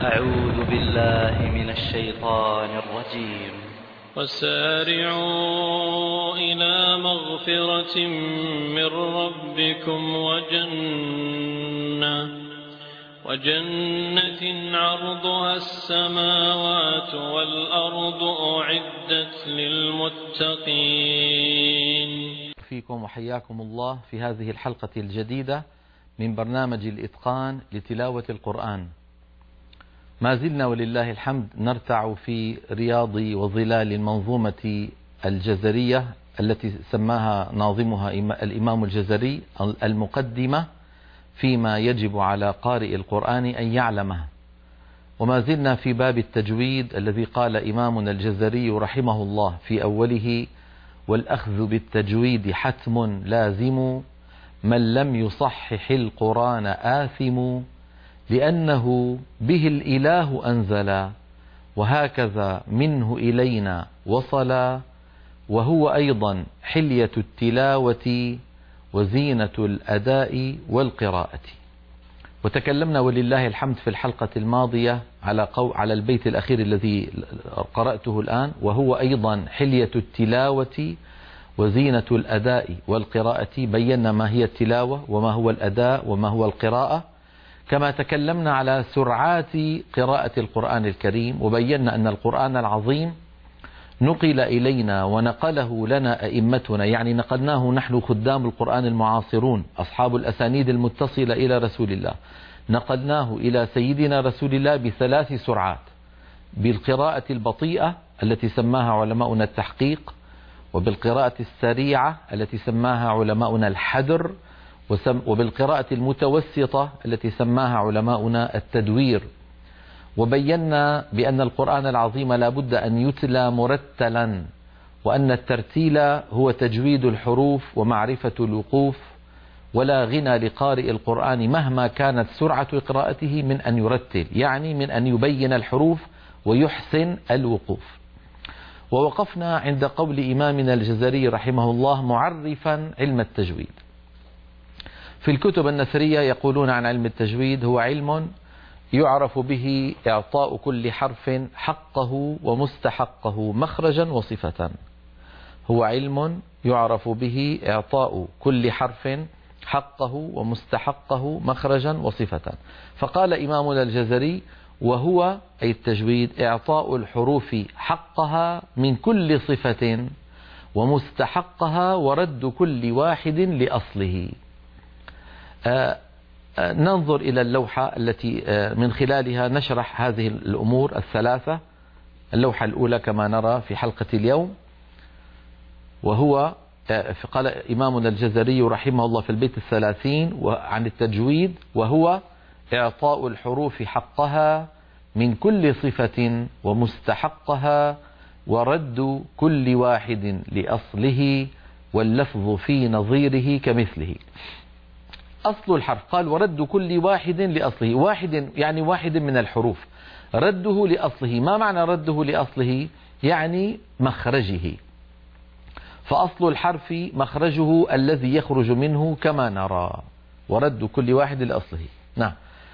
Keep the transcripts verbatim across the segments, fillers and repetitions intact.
أعوذ بالله من الشيطان الرجيم. وسارعوا إلى مغفرة من ربكم وجنة وجنة عرضها السماوات والأرض أعدت للمتقين. فيكم وحياكم الله في هذه الحلقة الجديدة من برنامج الإتقان لتلاوة القرآن. ما زلنا ولله الحمد نرتع في رياض وظلال المنظومة الجزرية التي سماها ناظمها الإمام الجزري المقدمة فيما يجب على قارئ القرآن أن يعلمه. وما زلنا في باب التجويد الذي قال إمامنا الجزري رحمه الله في أوله: والأخذ بالتجويد حتم لازم، من لم يصحح القرآن آثم، لأنه به الإله أنزل، وهكذا منه إلينا وصل، وهو أيضا حلية التلاوة وزينة الأداء والقراءة. وتكلمنا ولله الحمد في الحلقة الماضية على قو على البيت الأخير الذي قرأته الآن: وهو أيضا حلية التلاوة وزينة الأداء والقراءة. بينا ما هي التلاوة وما هو الأداء وما هو القراءة، كما تكلمنا على سرعات قراءة القرآن الكريم، وبينا أن القرآن العظيم نقل إلينا ونقله لنا أئمتنا، يعني نقلناه نحن خدام القرآن المعاصرون أصحاب الأسانيد المتصلة إلى رسول الله، نقلناه إلى سيدنا رسول الله بثلاث سرعات: بالقراءة البطيئة التي سماها علماؤنا التحقيق، وبالقراءة السريعة التي سماها علماؤنا الحدر، وبالقراءة المتوسطة التي سماها علماؤنا التدوير. وبينا بأن القرآن العظيم لا بد أن يتلى مرتلا، وأن الترتيل هو تجويد الحروف ومعرفة الوقوف، ولا غنى لقارئ القرآن مهما كانت سرعة قراءته من أن يرتل، يعني من أن يبين الحروف ويحسن الوقوف. ووقفنا عند قول إمامنا الجزري رحمه الله معرفا علم التجويد. في الكتب النثرية يقولون عن علم التجويد: هو علم يعرف به إعطاء كل حرف حقه ومستحقه مخرجا وصفة. هو علم يعرف به إعطاء كل حرف حقه ومستحقه مخرجا وصفة. فقال إمامنا الجزري: وهو أي التجويد إعطاء الحروف حقها من كل صفة ومستحقها ورد كل واحد لأصله. آه ننظر إلى اللوحة التي من خلالها نشرح هذه الأمور الثلاثة. اللوحة الأولى كما نرى في حلقة اليوم، وهو قال إمامنا الجزري رحمه الله في البيت الثلاثين عن التجويد: وهو إعطاء الحروف حقها من كل صفة ومستحقها ورد كل واحد لأصله واللفظ في نظيره كمثله. أصل الحرف قال: ورد كل واحد لأصله. واحد يعني واحد من الحروف، رده لأصله. ما معنى رده لأصله؟ يعني مخرجه. فأصل الحرف مخرجه الذي يخرج منه كما نرى، ورد كل واحد لأصله. نعم.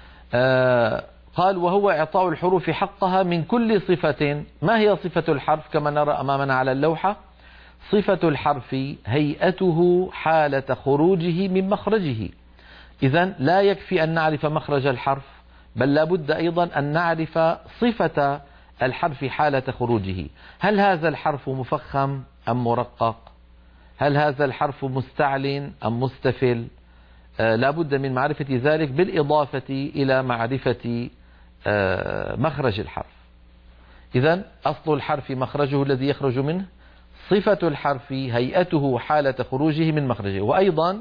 آه قال: وهو إعطاء الحروف حقها من كل صفة. ما هي صفة الحرف كما نرى أمامنا على اللوحة؟ صفة الحرف هيئته حالة خروجه من مخرجه. إذن لا يكفي أن نعرف مخرج الحرف، بل لا بد أيضا أن نعرف صفة الحرف حالة خروجه. هل هذا الحرف مفخم أم مرقق؟ هل هذا الحرف مستعل أم مستفل؟ آه لا بد من معرفة ذلك، بالإضافة إلى معرفة آه مخرج الحرف. إذن أصل الحرف مخرجه الذي يخرج منه، صفة الحرف هيئته حالة خروجه من مخرجه، وأيضا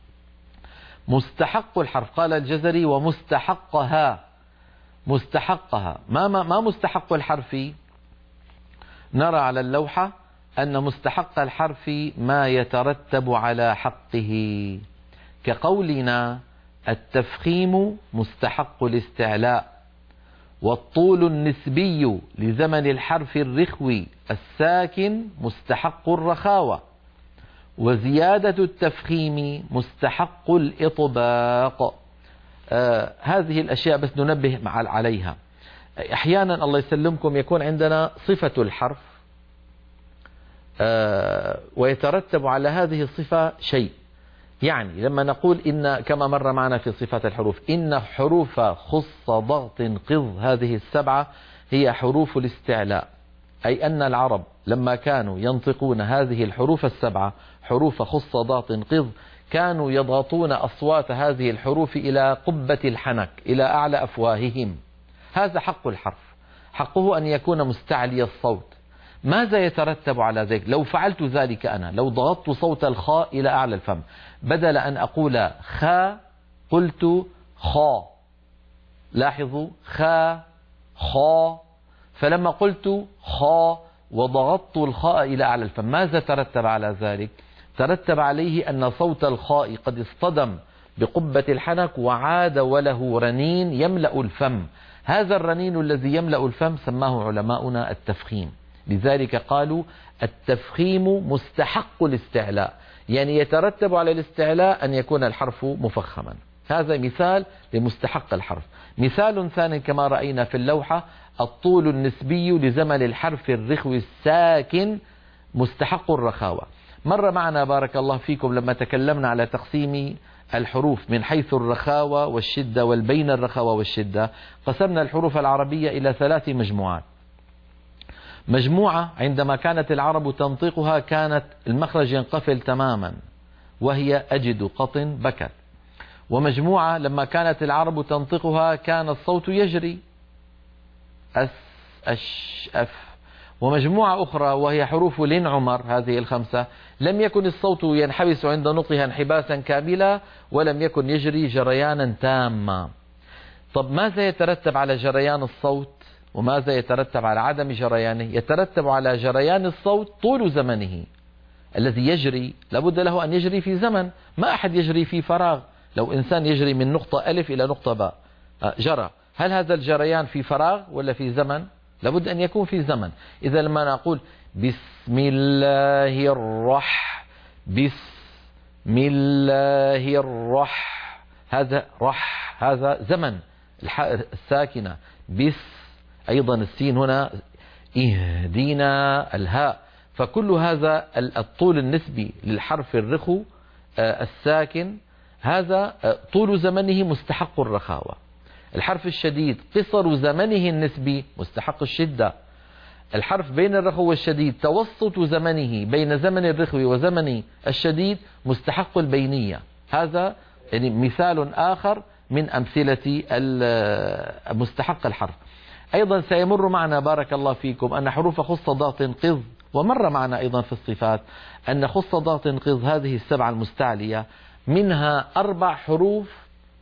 مستحق الحرف. قال الجزري: ومستحقها. مستحقها ما, ما, ما مستحق الحرف؟ نرى على اللوحة أن مستحق الحرف ما يترتب على حقه، كقولنا: التفخيم مستحق الاستعلاء، والطول النسبي لزمن الحرف الرخوي الساكن مستحق الرخاوة، وزيادة التفخيم مستحق الإطباق. آه هذه الأشياء بس ننبه عليها. أحيانا الله يسلمكم يكون عندنا صفة الحرف ويترتب على هذه الصفة شيء. يعني لما نقول إن كما مر معنا في صفات الحروف إن حروف خص ضغط قض هذه السبعة هي حروف الاستعلاء، أي أن العرب لما كانوا ينطقون هذه الحروف السبعة حروف خص ضغط قض كانوا يضغطون أصوات هذه الحروف إلى قبة الحنك إلى أعلى أفواههم. هذا حق الحرف، حقه أن يكون مستعلي الصوت. ماذا يترتب على ذلك؟ لو فعلت ذلك أنا، لو ضغطت صوت الخاء إلى أعلى الفم بدل أن أقول خا قلت خا، لاحظوا خا خا، فلما قلت خا وضغطت الخاء إلى أعلى الفم ماذا ترتب على ذلك؟ ترتب عليه أن صوت الخاء قد اصطدم بقبة الحنك وعاد وله رنين يملأ الفم. هذا الرنين الذي يملأ الفم سماه علماؤنا التفخيم. لذلك قالوا التفخيم مستحق الاستعلاء، يعني يترتب على الاستعلاء أن يكون الحرف مفخما. هذا مثال لمستحق الحرف. مثال ثاني كما رأينا في اللوحة الطول النسبي لزمن الحرف الرخوي الساكن مستحق الرخاوة. مر معنا بارك الله فيكم لما تكلمنا على تقسيم الحروف من حيث الرخاوة والشدة والبين الرخاوة والشدة، قسمنا الحروف العربية إلى ثلاث مجموعات. مجموعة عندما كانت العرب تنطقها كانت المخرج ينقفل تماما وهي أجد قطن بكت. ومجموعة لما كانت العرب تنطقها كان الصوت يجري أس أش أف. ومجموعة أخرى وهي حروف لين عمر، هذه الخمسة لم يكن الصوت ينحبس عند نطقها انحباسا كاملا ولم يكن يجري جريانا تاما. طب ماذا يترتب على جريان الصوت وماذا يترتب على عدم جريانه؟ يترتب على جريان الصوت طول زمنه الذي يجري، لابد له أن يجري في زمن، ما أحد يجري في فراغ. لو إنسان يجري من نقطة ألف إلى نقطة باء جرى، هل هذا الجريان في فراغ ولا في زمن؟ لابد أن يكون في زمن. إذا لما نقول بسم الله الرح بسم الله الرح هذا رح هذا زمن الحاء الساكنة. بس أيضا السين هنا اهدينا الهاء. فكل هذا الطول النسبي للحرف الرخو الساكن هذا طول زمنه مستحق الرخاوة. الحرف الشديد قصر زمنه النسبي مستحق الشدة. الحرف بين الرخو والشديد توسط زمنه بين زمن الرخو وزمن الشديد مستحق البينية. هذا يعني مثال آخر من أمثلة مستحق الحرف. أيضا سيمر معنا بارك الله فيكم أن حروف خص ضغط قض، ومر معنا أيضا في الصفات أن خص ضغط قض هذه السبعة المستعلية منها أربع حروف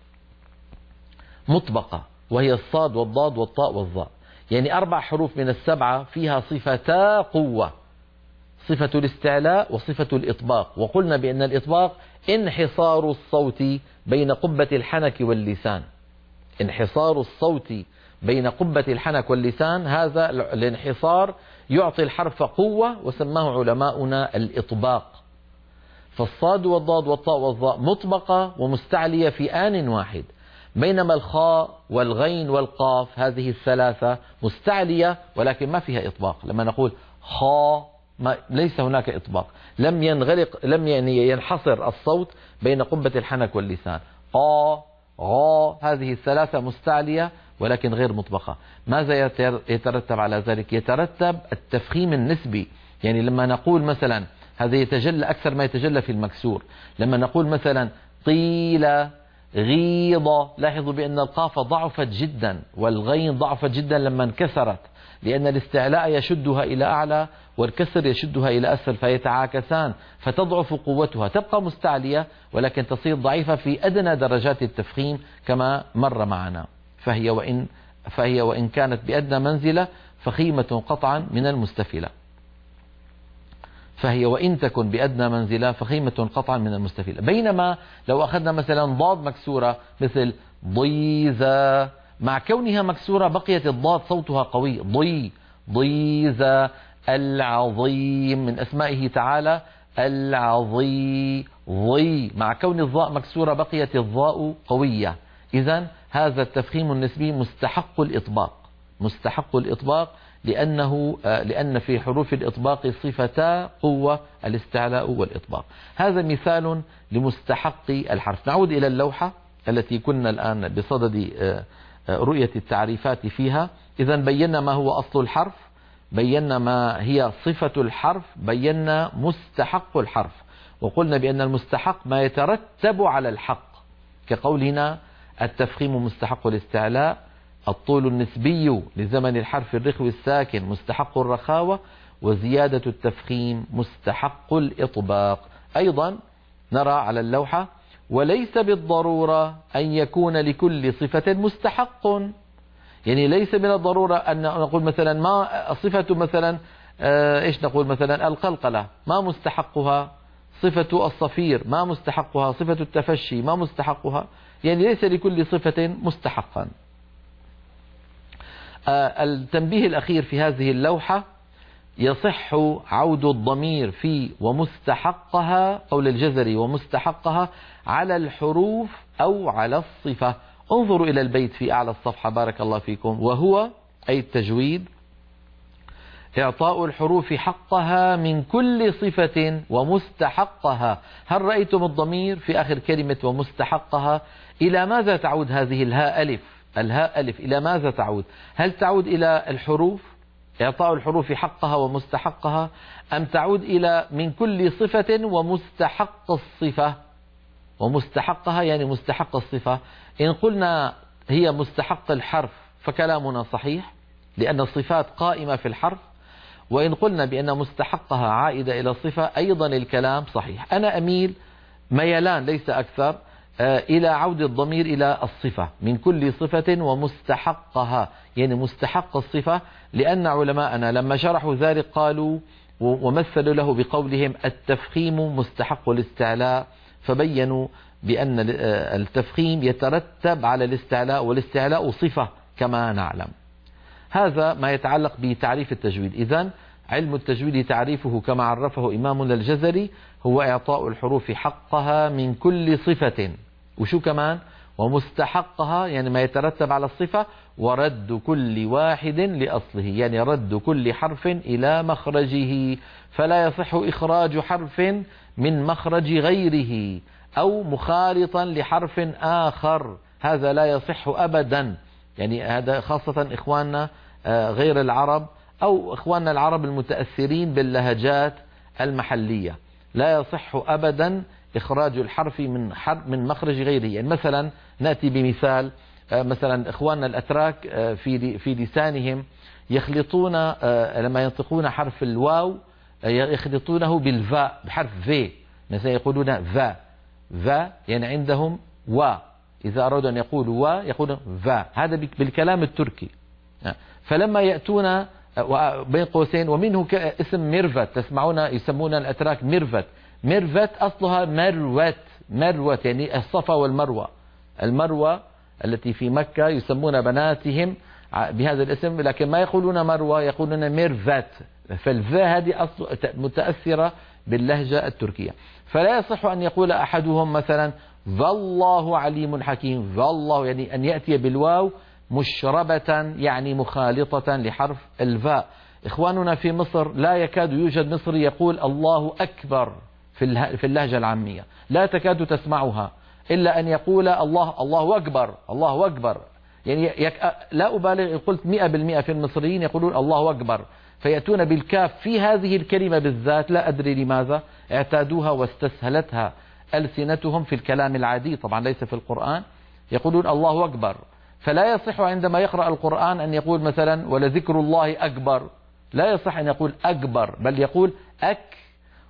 مطبقة وهي الصاد والضاد والطاء والظاء، يعني أربع حروف من السبعة فيها صفتا قوة، صفة الاستعلاء وصفة الإطباق. وقلنا بأن الإطباق انحصار الصوت بين قبة الحنك واللسان، انحصار الصوت بين قبة الحنك واللسان، هذا الانحصار يعطي الحرف قوة وسماه علماؤنا الإطباق. فالصاد والضاد والطاء والظاء مطبقة ومستعلية في آن واحد، بينما الخاء والغين والقاف هذه الثلاثة مستعلية ولكن ما فيها إطباق. لما نقول خاء ما ليس هناك إطباق، لم ينغلق لم يعني ينحصر الصوت بين قبة الحنك واللسان. قا غا هذه الثلاثة مستعلية ولكن غير مطبقة. ماذا يترتب على ذلك؟ يترتب التفخيم النسبي. يعني لما نقول مثلا هذا يتجلى أكثر ما يتجلى في المكسور. لما نقول مثلا طيلة غيضة، لاحظوا بأن القاف ضعفت جدا والغين ضعفت جدا لما انكسرت، لأن الاستعلاء يشدها إلى أعلى والكسر يشدها إلى أسفل فيتعاكسان فتضعف قوتها، تبقى مستعلية ولكن تصير ضعيفة في أدنى درجات التفخيم كما مر معنا. فهي وإن, فهي وإن كانت بأدنى منزلة فخيمة قطعا من المستفلة. فهي وإن تكن بأدنى منزلة فخيمة قطعا من المستفلة. بينما لو أخذنا مثلا ضاد مكسورة مثل ضيزة، مع كونها مكسورة بقيت الضاد صوتها قوي. ضي ضيزة. العظيم من أسمائه تعالى العظي ضي، مع كون الضاء مكسورة بقيت الضاء قوية. إذن هذا التفخيم النسبي مستحق الإطباق مستحق الإطباق، لأنه لأن في حروف الإطباق صفتا قوة الاستعلاء والإطباق. هذا مثال لمستحق الحرف. نعود إلى اللوحة التي كنا الآن بصدد رؤية التعريفات فيها. إذا بينا ما هو أصل الحرف، بينا ما هي صفة الحرف، بينا مستحق الحرف، وقلنا بأن المستحق ما يترتب على الحق، كقولنا التفخيم مستحق الاستعلاء، الطول النسبي لزمن الحرف الرخو الساكن مستحق الرخاوة، وزيادة التفخيم مستحق الإطباق. أيضا نرى على اللوحة وليس بالضرورة أن يكون لكل صفة مستحق، يعني ليس من الضرورة أن نقول مثلا ما صفة مثلا إيش نقول مثلا القلقلة ما مستحقها، صفة الصفير ما مستحقها، صفة التفشي ما مستحقها، يعني ليس لكل صفة مستحقا. التنبيه الأخير في هذه اللوحة: يصح عود الضمير في ومستحقها، قول الجزري ومستحقها، على الحروف أو على الصفة. انظروا إلى البيت في أعلى الصفحة بارك الله فيكم. وهو أي التجويد إعطاء الحروف حقها من كل صفة ومستحقها. هل رأيتم الضمير في آخر كلمة ومستحقها؟ إلى ماذا تعود هذه الهاء ألف؟ الهاء ألف إلى ماذا تعود؟ هل تعود إلى الحروف، إعطاء الحروف حقها ومستحقها، أم تعود إلى من كل صفة ومستحق الصفة؟ ومستحقها يعني مستحق الصفة. إن قلنا هي مستحق الحرف فكلامنا صحيح، لأن الصفات قائمة في الحرف. وإن قلنا بأن مستحقها عائدة إلى الصفة أيضا الكلام صحيح. أنا أميل ميلان ليس أكثر إلى عود الضمير إلى الصفة من كل صفة ومستحقها، يعني مستحق الصفة، لأن علماءنا لما شرحوا ذلك قالوا ومثلوا له بقولهم التفخيم مستحق الاستعلاء، فبينوا بأن التفخيم يترتب على الاستعلاء، والاستعلاء صفة كما نعلم. هذا ما يتعلق بتعريف التجويد. إذن علم التجويد تعريفه كما عرفه إمامنا الجزري هو إعطاء الحروف حقها من كل صفة، وشو كمان؟ ومستحقها يعني ما يترتب على الصفة، ورد كل واحد لأصله يعني رد كل حرف إلى مخرجه، فلا يصح إخراج حرف من مخرج غيره أو مخالطا لحرف آخر، هذا لا يصح أبدا. يعني هذا خاصة إخواننا غير العرب أو إخواننا العرب المتأثرين باللهجات المحلية، لا يصح أبدا إخراج الحرف من حرف من مخرج غيره. يعني مثلا نأتي بمثال، مثلا إخواننا الأتراك في في لسانهم يخلطون لما ينطقون حرف الواو يخلطونه بالفاء بحرف في، مثلا يقولون فا فا يعني عندهم و، إذا أرادوا أن يقولوا و يقولون فا، هذا بالكلام التركي. فلما يأتون بين قوسين ومنه اسم ميرفت، تسمعون يسمون الأتراك ميرفت، ميرفت أصلها مروت، مروت يعني الصفا والمروة، المروة التي في مكة يسمون بناتهم بهذا الاسم، لكن ما يقولون مروة يقولون ميرفت، فالفاء هذه أصل متأثرة باللهجة التركية. فلا يصح أن يقول أحدهم مثلا والله عليم حكيم، والله يعني أن يأتي بالواو مشربة يعني مخالطة لحرف الفاء. إخواننا في مصر لا يكاد يوجد مصري يقول الله أكبر في اللهجة العامية، لا تكاد تسمعها إلا أن يقول الله الله أكبر الله أكبر، يعني يك... لا أبالغ قلت مئة بالمئة في المصريين يقولون الله أكبر، فيأتون بالكاف في هذه الكلمة بالذات، لا أدري لماذا اعتادوها واستسهلتها ألسنتهم في الكلام العادي، طبعا ليس في القرآن، يقولون الله أكبر. فلا يصح عندما يقرأ القرآن أن يقول مثلا ولذكر الله أكبر، لا يصح أن يقول أكبر، بل يقول أك،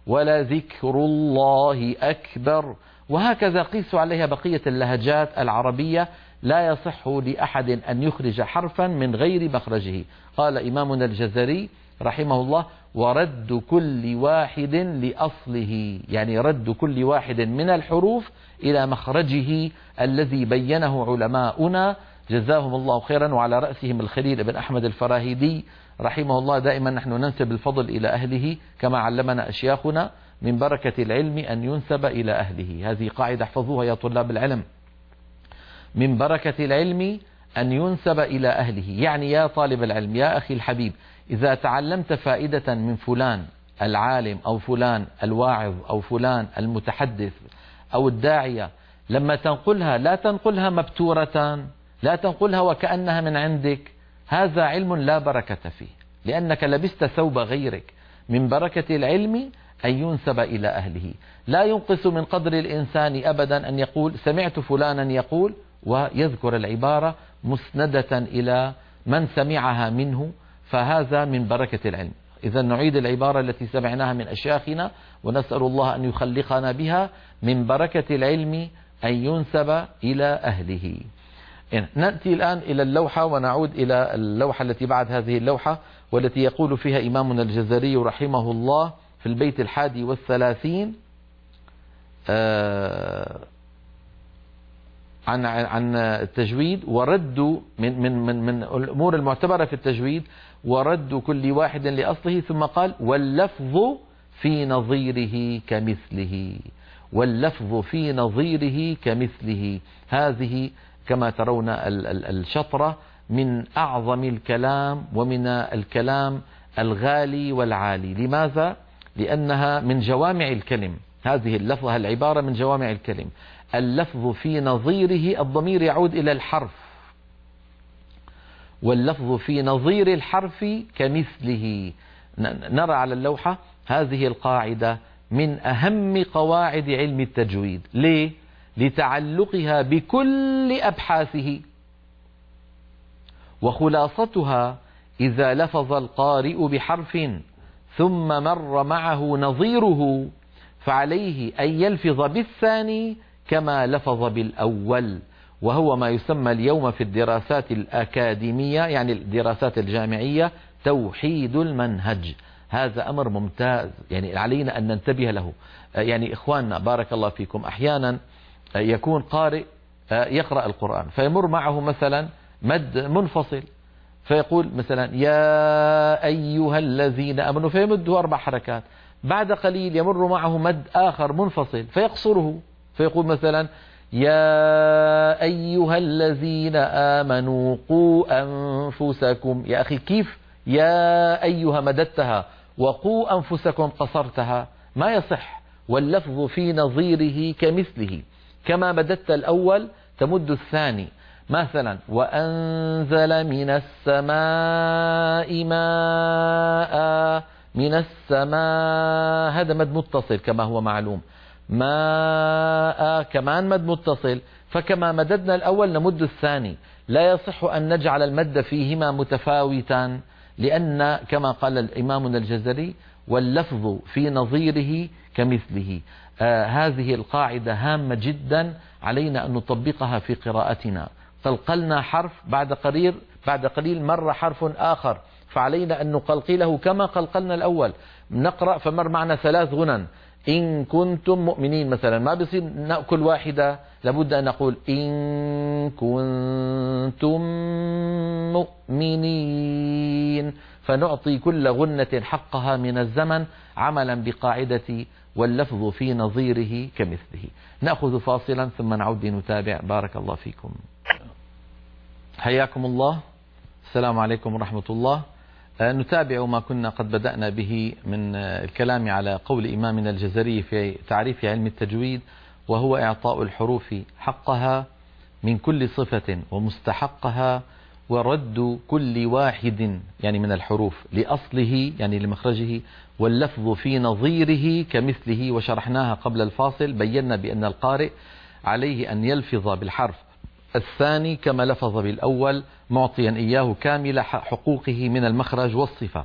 ولذكر الله أكبر. وهكذا قيسوا عليها بقية اللهجات العربية، لا يصح لأحد أن يخرج حرفا من غير مخرجه. قال إمامنا الجزري رحمه الله ورد كل واحد لأصله، يعني رد كل واحد من الحروف إلى مخرجه الذي بينه علماؤنا جزاهم الله خيرا، وعلى رأسهم الخليل بن أحمد الفراهيدي رحمه الله. دائما نحن ننسب الفضل إلى أهله كما علمنا أشياخنا، من بركة العلم أن ينسب إلى أهله، هذه قاعدة احفظوها يا طلاب العلم، من بركة العلم أن ينسب إلى أهله. يعني يا طالب العلم، يا أخي الحبيب، إذا تعلمت فائدة من فلان العالم أو فلان الواعظ أو فلان المتحدث أو الداعية، لما تنقلها لا تنقلها مبتورة، لا تنقلها وكأنها من عندك، هذا علم لا بركة فيه، لأنك لبست ثوب غيرك. من بركة العلم أن ينسب إلى أهله. لا ينقص من قدر الإنسان أبدا أن يقول سمعت فلانا يقول، ويذكر العبارة مسندة إلى من سمعها منه، فهذا من بركة العلم. إذا نعيد العبارة التي سمعناها من أشياخنا ونسأل الله أن يخلقنا بها: من بركة العلم أن ينسب إلى أهله. نأتي الآن إلى اللوحة ونعود إلى اللوحة التي بعد هذه اللوحة، والتي يقول فيها إمامنا الجزري رحمه الله في البيت الحادي والثلاثين عن عن التجويد ورد من من من من الأمور المعتبرة في التجويد، ورد كل واحد لأصله، ثم قال: واللفظ في نظيره كمثله. واللفظ في نظيره كمثله. هذه كما ترون الشطرة من أعظم الكلام ومن الكلام الغالي والعالي. لماذا؟ لأنها من جوامع الكلم. هذه اللفظة العبارة من جوامع الكلم. اللفظ في نظيره، الضمير يعود إلى الحرف، واللفظ في نظير الحرف كمثله. نرى على اللوحة هذه القاعدة من أهم قواعد علم التجويد. ليه؟ لتعلقها بكل أبحاثه، وخلاصتها: إذا لفظ القارئ بحرف ثم مر معه نظيره فعليه أن يلفظ بالثاني كما لفظ بالأول، وهو ما يسمى اليوم في الدراسات الأكاديمية، يعني الدراسات الجامعية، توحيد المنهج. هذا أمر ممتاز، يعني علينا أن ننتبه له. يعني إخواننا بارك الله فيكم، أحيانا يكون قارئ يقرأ القرآن فيمر معه مثلا مد منفصل، فيقول مثلا يا أيها الذين آمنوا، فيمده أربع حركات. بعد قليل يمر معه مد آخر منفصل فيقصره، فيقول مثلا يا أيها الذين آمنوا قوا أنفسكم. يا أخي كيف يا أيها مددتها وقوا أنفسكم قصرتها؟ ما يصح. واللفظ في نظيره كمثله، كما مددت الأول تمد الثاني. مثلا وأنزل من السماء ماء، من السماء هذا مد متصل كما هو معلوم، ماء كمان مد متصل، فكما مددنا الأول نمد الثاني. لا يصح أن نجعل المد فيهما متفاوتا، لأن كما قال الإمام الجزري: واللفظ في نظيره كمثله. آه هذه القاعدة هامة جدا، علينا أن نطبقها في قراءتنا. قلقلنا حرف، بعد قليل بعد قليل مر حرف آخر، فعلينا أن نقلقله كما قلقلنا الأول. نقرأ فمر معنا ثلاث غنن، إن كنتم مؤمنين مثلا، ما بصير نأكل واحدة، لابد أن نقول إن كنتم مؤمنين، فنعطي كل غنة حقها من الزمن عملا بقاعدة واللفظ في نظيره كمثله. نأخذ فاصلا ثم نعود لنتابع. بارك الله فيكم. حياكم الله. السلام عليكم ورحمة الله. نتابع ما كنا قد بدأنا به من الكلام على قول إمامنا الجزري في تعريف علم التجويد، وهو إعطاء الحروف حقها من كل صفة ومستحقها، ورد كل واحد يعني من الحروف لأصله يعني لمخرجه، واللفظ في نظيره كمثله. وشرحناها قبل الفاصل، بينا بأن القارئ عليه أن يلفظ بالحرف الثاني كما لفظ بالأول، معطيا إياه كامل حقوقه من المخرج والصفة.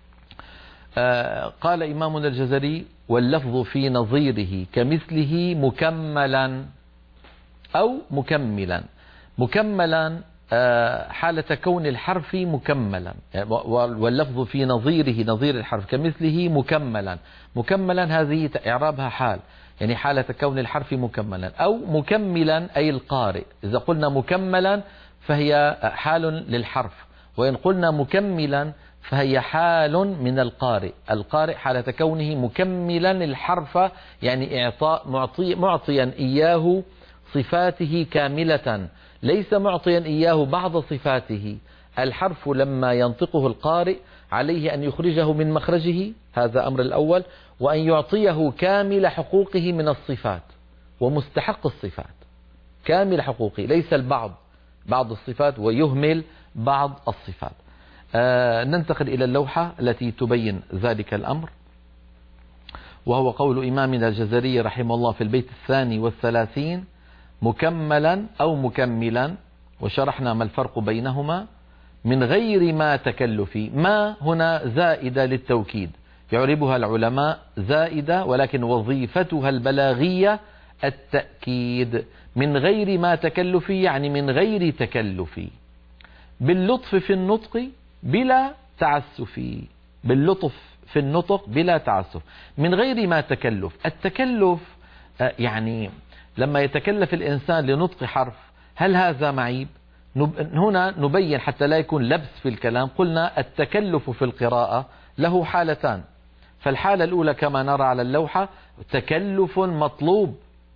آه قال إمامنا الجزري: واللفظ في نظيره كمثله مكملا أو مكملا. مكملا آه حالة كون الحرف مكملا، واللفظ في نظيره نظير الحرف كمثله مكملا. مكملا هذه إعرابها حال، يعني حالة كون الحرف مكملا، أو مكملا أي القارئ. إذا قلنا مكملا فهي حال للحرف، وإن قلنا مكملا فهي حال من القارئ. القارئ حالة كونه مكملا الحرف، يعني إعطاء معطي معطيا إياه صفاته كاملة، ليس معطيا إياه بعض صفاته. الحرف لما ينطقه القارئ عليه أن يخرجه من مخرجه، هذا أمر الأول، وأن يعطيه كامل حقوقه من الصفات ومستحق الصفات، كامل حقوقه، ليس البعض، بعض الصفات ويهمل بعض الصفات. آه ننتقل إلى اللوحة التي تبين ذلك الأمر، وهو قول إمامنا الجزري رحمه الله في البيت الثاني والثلاثين: مكملا أو مكملا، وشرحنا ما الفرق بينهما، من غير ما تكلف. ما هنا زائدة للتوكيد، يعربها العلماء زائدة، ولكن وظيفتها البلاغية التأكيد. من غير ما تكلف يعني من غير تكلف، باللطف في النطق بلا تعسف، باللطف في النطق بلا تعسف، من غير ما تكلف. التكلف يعني لما يتكلف الإنسان لنطق حرف، هل هذا معيب؟ هنا نبين حتى لا يكون لبس في الكلام. قلنا التكلف في القراءة له حالتان، فالحالة الأولى كما نرى على اللوحة تكلف مطلوب،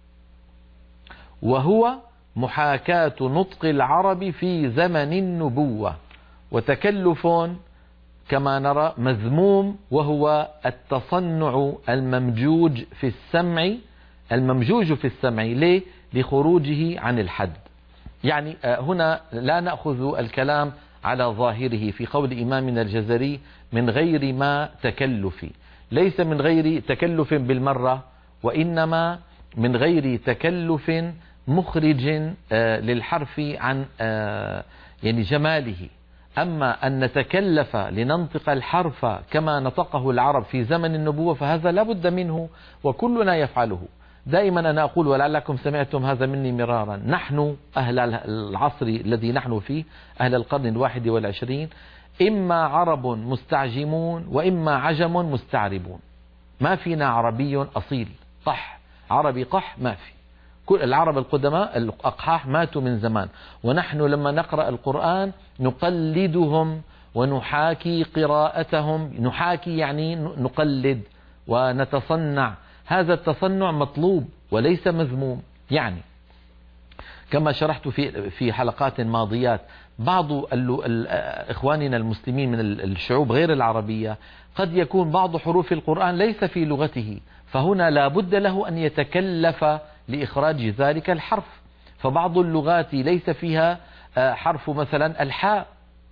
وهو محاكاة نطق العرب في زمن النبوة، وتكلف كما نرى مذموم، وهو التصنع الممجوج في السمع، الممجوج في السمع، ليه؟ لخروجه عن الحد. يعني هنا لا نأخذ الكلام على ظاهره في قول إمامنا الجزري من غير ما تكلف، ليس من غير تكلف بالمرة، وإنما من غير تكلف مخرج للحرف عن يعني جماله. أما أن نتكلف لننطق الحرف كما نطقه العرب في زمن النبوة فهذا لا بد منه، وكلنا يفعله. دائما أنا أقول، ولعلكم سمعتم هذا مني مرارا، نحن أهل العصر الذي نحن فيه، أهل القرن الواحد والعشرين، إما عرب مستعجمون وإما عجم مستعربون، ما فينا عربي أصيل قح، عربي قح ما في. كل العرب القدماء الأقحاح ماتوا من زمان، ونحن لما نقرأ القرآن نقلدهم ونحاكي قراءتهم، نحاكي يعني نقلد ونتصنع، هذا التصنع مطلوب وليس مذموم. يعني كما شرحت في في حلقات ماضيات، بعض إخواننا المسلمين من الشعوب غير العربية قد يكون بعض حروف القرآن ليس في لغته، فهنا لا بد له أن يتكلف لإخراج ذلك الحرف. فبعض اللغات ليس فيها حرف مثلا الحاء،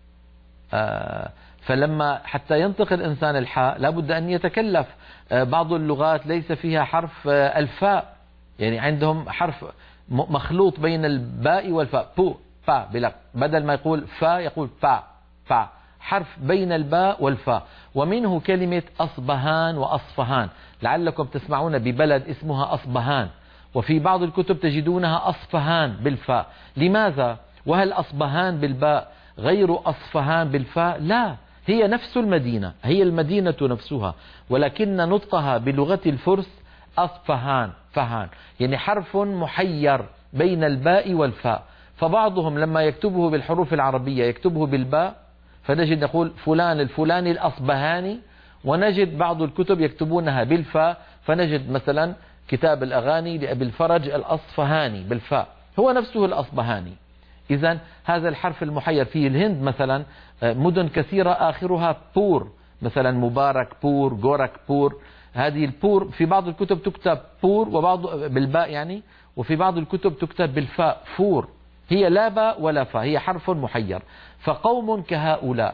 فلما حتى ينطق الإنسان الحاء لا بد أن يتكلف. بعض اللغات ليس فيها حرف الفاء، يعني عندهم حرف مخلوط بين الباء والفاء، بو با، بدل ما يقول فا يقول با با، حرف بين الباء والفاء. ومنه كلمة أصبهان وأصفهان، لعلكم تسمعون ببلد اسمها أصبهان، وفي بعض الكتب تجدونها أصفهان بالفاء. لماذا؟ وهل أصبهان بالباء غير أصفهان بالفاء؟ لا، هي نفس المدينة، هي المدينة نفسها، ولكن نطقها بلغة الفرس أصفهان فهان، يعني حرف محير بين الباء والفاء. فبعضهم لما يكتبه بالحروف العربية يكتبه بالباء، فنجد نقول فلان الفلاني الأصبهاني، ونجد بعض الكتب يكتبونها بالفاء، فنجد مثلا كتاب الأغاني لأبي الفرج الأصفهاني بالفاء، هو نفسه الأصبهاني. إذن هذا الحرف المحير في الهند مثلا مدن كثيرة آخرها بور، مثلا مبارك بور، جورك بور، هذه البور في بعض الكتب تكتب بور وبعض بالباء يعني، وفي بعض الكتب تكتب بالفاء فور، هي لا باء ولا فاء، هي حرف محير. فقوم كهؤلاء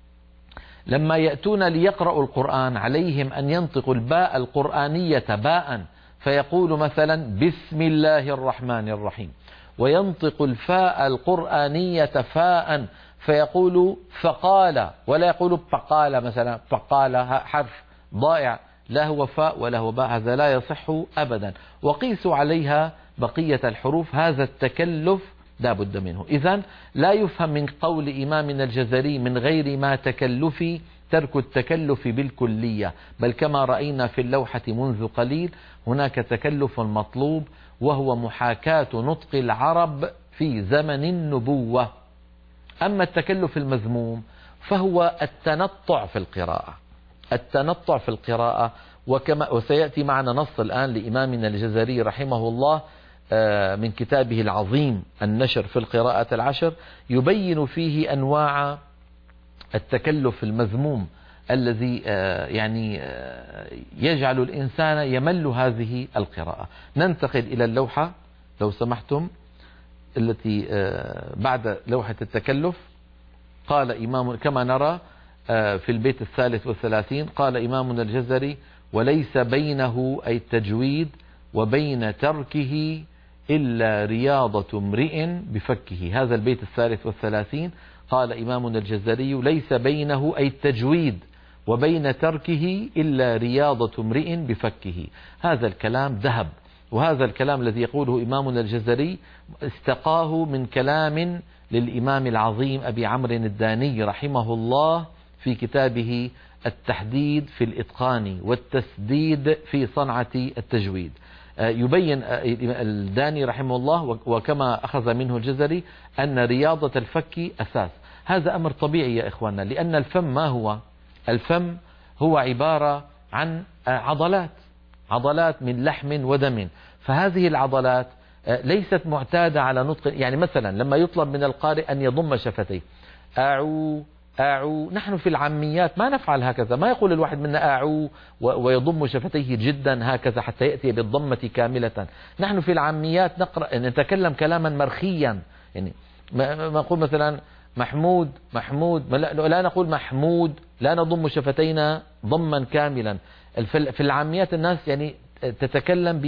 لما يأتون ليقرأوا القرآن عليهم أن ينطقوا الباء القرآنية باء، فيقول مثلا بسم الله الرحمن الرحيم، وينطق الفاء القرآنية فاء فيقول فقال، ولا يقول فقال مثلا، فقال حرف ضائع، لا هو فاء ولا هو باء، هذا لا يصح أبدا. وقيسوا عليها بقية الحروف، هذا التكلف لا بد منه. إذن لا يفهم من قول إمامنا الجزري من غير ما تكلف ترك التكلف بالكلية، بل كما رأينا في اللوحة منذ قليل هناك تكلف مطلوب، وهو محاكاة نطق العرب في زمن النبوة. أما التكلف المذموم فهو التنطع في القراءة، التنطع في القراءة، وكما وسيأتي معنا نص الآن لإمامنا الجزري رحمه الله من كتابه العظيم النشر في القراءة العشر، يبين فيه أنواع التكلف المذموم الذي يعني يجعل الإنسان يمل هذه القراءة. ننتقل إلى اللوحة لو سمحتم التي بعد لوحة التكلف. قال إمام كما نرى في البيت الثالث والثلاثين، قال إمامنا الجزري: وليس بينه أي التجويد وبين تركه إلا رياضة امرئ بفكه. هذا البيت الثالث والثلاثين قال إمامنا الجزري: ليس بينه أي التجويد وبين تركه إلا رياضة امرئ بفكه. هذا الكلام ذهب، وهذا الكلام الذي يقوله إمامنا الجزري استقاه من كلام للإمام العظيم أبي عمرو الداني رحمه الله في كتابه التحديد في الإتقان والتسديد في صنعة التجويد. يبين الداني رحمه الله وكما أخذ منه الجزري أن رياضة الفك أساس. هذا أمر طبيعي يا إخواننا، لأن الفم ما هو؟ الفم هو عبارة عن عضلات عضلات من لحم ودم، فهذه العضلات ليست معتادة على نطق. يعني مثلا لما يطلب من القارئ أن يضم شفتيه أعو أعو، نحن في العاميات ما نفعل هكذا، ما يقول الواحد منا أعو ويضم شفتيه جدا هكذا حتى يأتي بالضمة كاملة. نحن في العاميات نقرأ نتكلم كلاما مرخيا، يعني ما نقول مثلا محمود محمود، لا نقول محمود، لا نضم شفتينا ضما كاملا. في العاميات الناس يعني تتكلم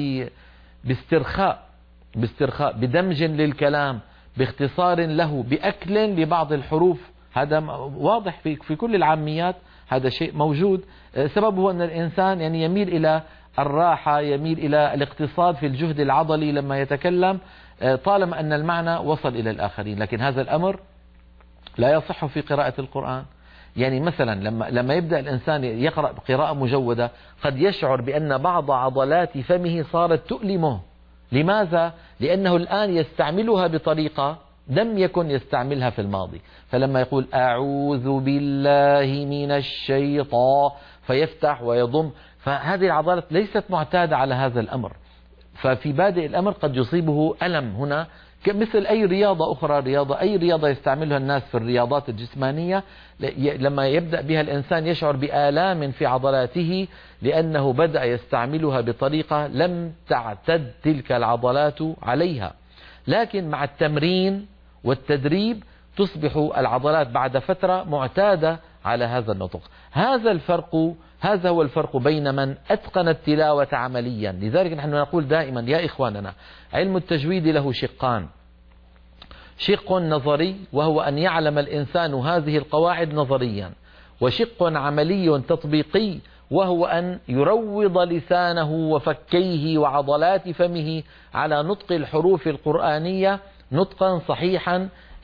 باسترخاء باسترخاء بدمج للكلام، باختصار له، بأكل لبعض الحروف. هذا واضح في في كل العاميات، هذا شيء موجود. سببه أن الإنسان يعني يميل إلى الراحة، يميل إلى الاقتصاد في الجهد العضلي لما يتكلم، طالما أن المعنى وصل إلى الآخرين. لكن هذا الأمر لا يصح في قراءة القرآن. يعني مثلا لما لما يبدأ الإنسان يقرأ قراءة مجودة قد يشعر بأن بعض عضلات فمه صارت تؤلمه. لماذا؟ لأنه الآن يستعملها بطريقة لم يكن يستعملها في الماضي. فلما يقول أعوذ بالله من الشيطان فيفتح ويضم، فهذه العضلات ليست معتادة على هذا الأمر، ففي بادئ الأمر قد يصيبه ألم هنا، مثل أي رياضة أخرى، رياضة أي رياضة يستعملها الناس في الرياضات الجسمانية، لما يبدأ بها الإنسان يشعر بآلام في عضلاته لأنه بدأ يستعملها بطريقة لم تعتد تلك العضلات عليها. لكن مع التمرين والتدريب تصبح العضلات بعد فترة معتادة على هذا النطق. هذا الفرق هذا هو الفرق بين من أتقن التلاوة عمليا. لذلك نحن نقول دائما يا إخواننا، علم التجويد له شقان: شق نظري وهو أن يعلم الإنسان هذه القواعد نظريا، وشق عملي تطبيقي وهو أن يروض لسانه وفكيه وعضلات فمه على نطق الحروف القرآنية نطقا صحيحا،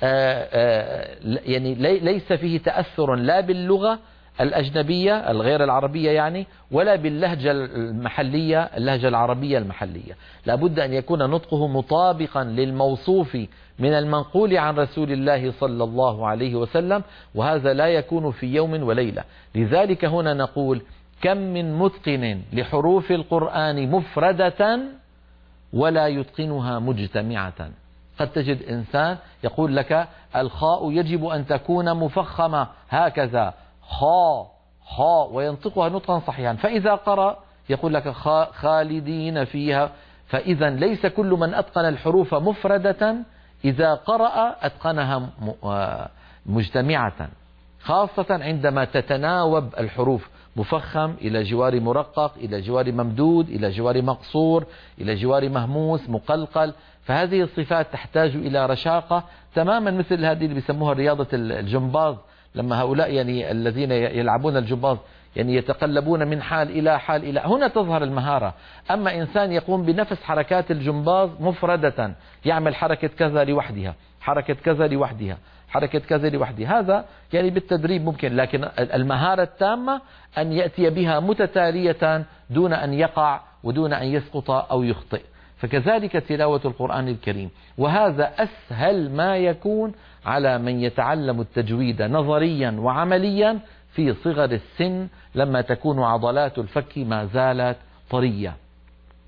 يعني ليس فيه تأثر لا باللغة الأجنبية الغير العربية يعني، ولا باللهجة المحلية اللهجة العربية المحلية. لابد أن يكون نطقه مطابقا للموصوف من المنقول عن رسول الله صلى الله عليه وسلم، وهذا لا يكون في يوم وليلة. لذلك هنا نقول: كم من متقن لحروف القرآن مفردة ولا يتقنها مجتمعة. قد تجد إنسان يقول لك الخاء يجب أن تكون مفخمة هكذا خاء خاء وينطقها نطقا صحيحا، فإذا قرأ يقول لك خالدين فيها. فإذا ليس كل من أتقن الحروف مفردة إذا قرأ أتقنها مجتمعة، خاصة عندما تتناوب الحروف مفخم إلى جوار مرقق إلى جوار ممدود إلى جوار مقصور إلى جوار مهموس مقلقل. فهذه الصفات تحتاج إلى رشاقة تماما مثل هذه اللي بيسموها رياضة الجمباز، لما هؤلاء يعني الذين يلعبون الجمباز يعني يتقلبون من حال إلى حال إلى هنا تظهر المهارة. أما إنسان يقوم بنفس حركات الجمباز مفردة، يعمل حركة كذا لوحدها، حركة كذا لوحدها، حركة كذا لوحدها، هذا يعني بالتدريب ممكن. لكن المهارة التامة أن يأتي بها متتالية دون أن يقع ودون أن يسقط أو يخطئ. فكذلك تلاوة القرآن الكريم، وهذا أسهل ما يكون على من يتعلم التجويد نظريا وعمليا في صغر السن لما تكون عضلات الفك ما زالت طرية.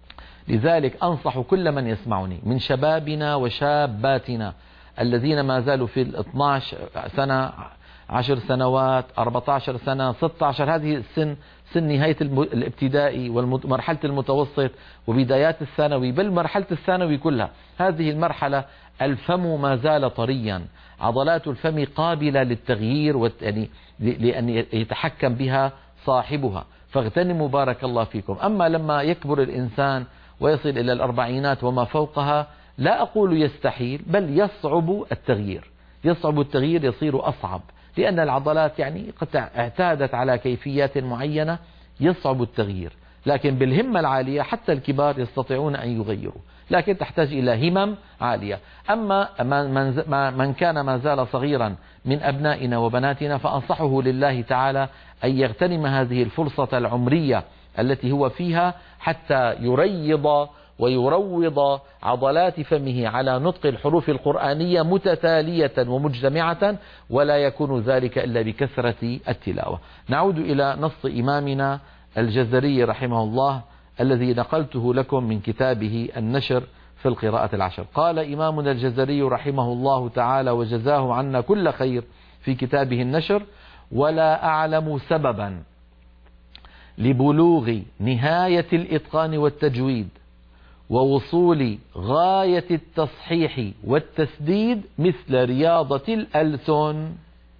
لذلك أنصح كل من يسمعني من شبابنا وشاباتنا الذين ما زالوا في الاثنى عشر سنة، عشر سنوات، أربعة عشر سنة، ستة عشر، هذه السن سن نهاية الابتدائي ومرحلة المتوسط وبدايات الثانوي، بل مرحلة الثانوي كلها. هذه المرحلة الفم ما زال طريا، عضلات الفم قابلة للتغيير يعني لأن يتحكم بها صاحبها، فاغتنموا بارك الله فيكم. أما لما يكبر الإنسان ويصل إلى الأربعينات وما فوقها، لا أقول يستحيل، بل يصعب التغيير، يصعب التغيير، يصير أصعب، لأن العضلات يعني قد اعتادت على كيفيات معينة، يصعب التغيير. لكن بالهمة العالية حتى الكبار يستطيعون أن يغيروا، لكن تحتاج إلى همم عالية. أما من كان ما زال صغيرا من أبنائنا وبناتنا فأنصحه لله تعالى أن يغتنم هذه الفرصة العمرية التي هو فيها حتى يريض ويروض عضلات فمه على نطق الحروف القرآنية متتالية ومجتمعة، ولا يكون ذلك إلا بكثرة التلاوة. نعود إلى نص إمامنا الجزري رحمه الله الذي نقلته لكم من كتابه النشر في القراءة العشر. قال إمامنا الجزري رحمه الله تعالى وجزاه عنا كل خير في كتابه النشر: ولا أعلم سببا لبلوغ نهاية الإتقان والتجويد ووصول غاية التصحيح والتسديد مثل رياضة الألسن.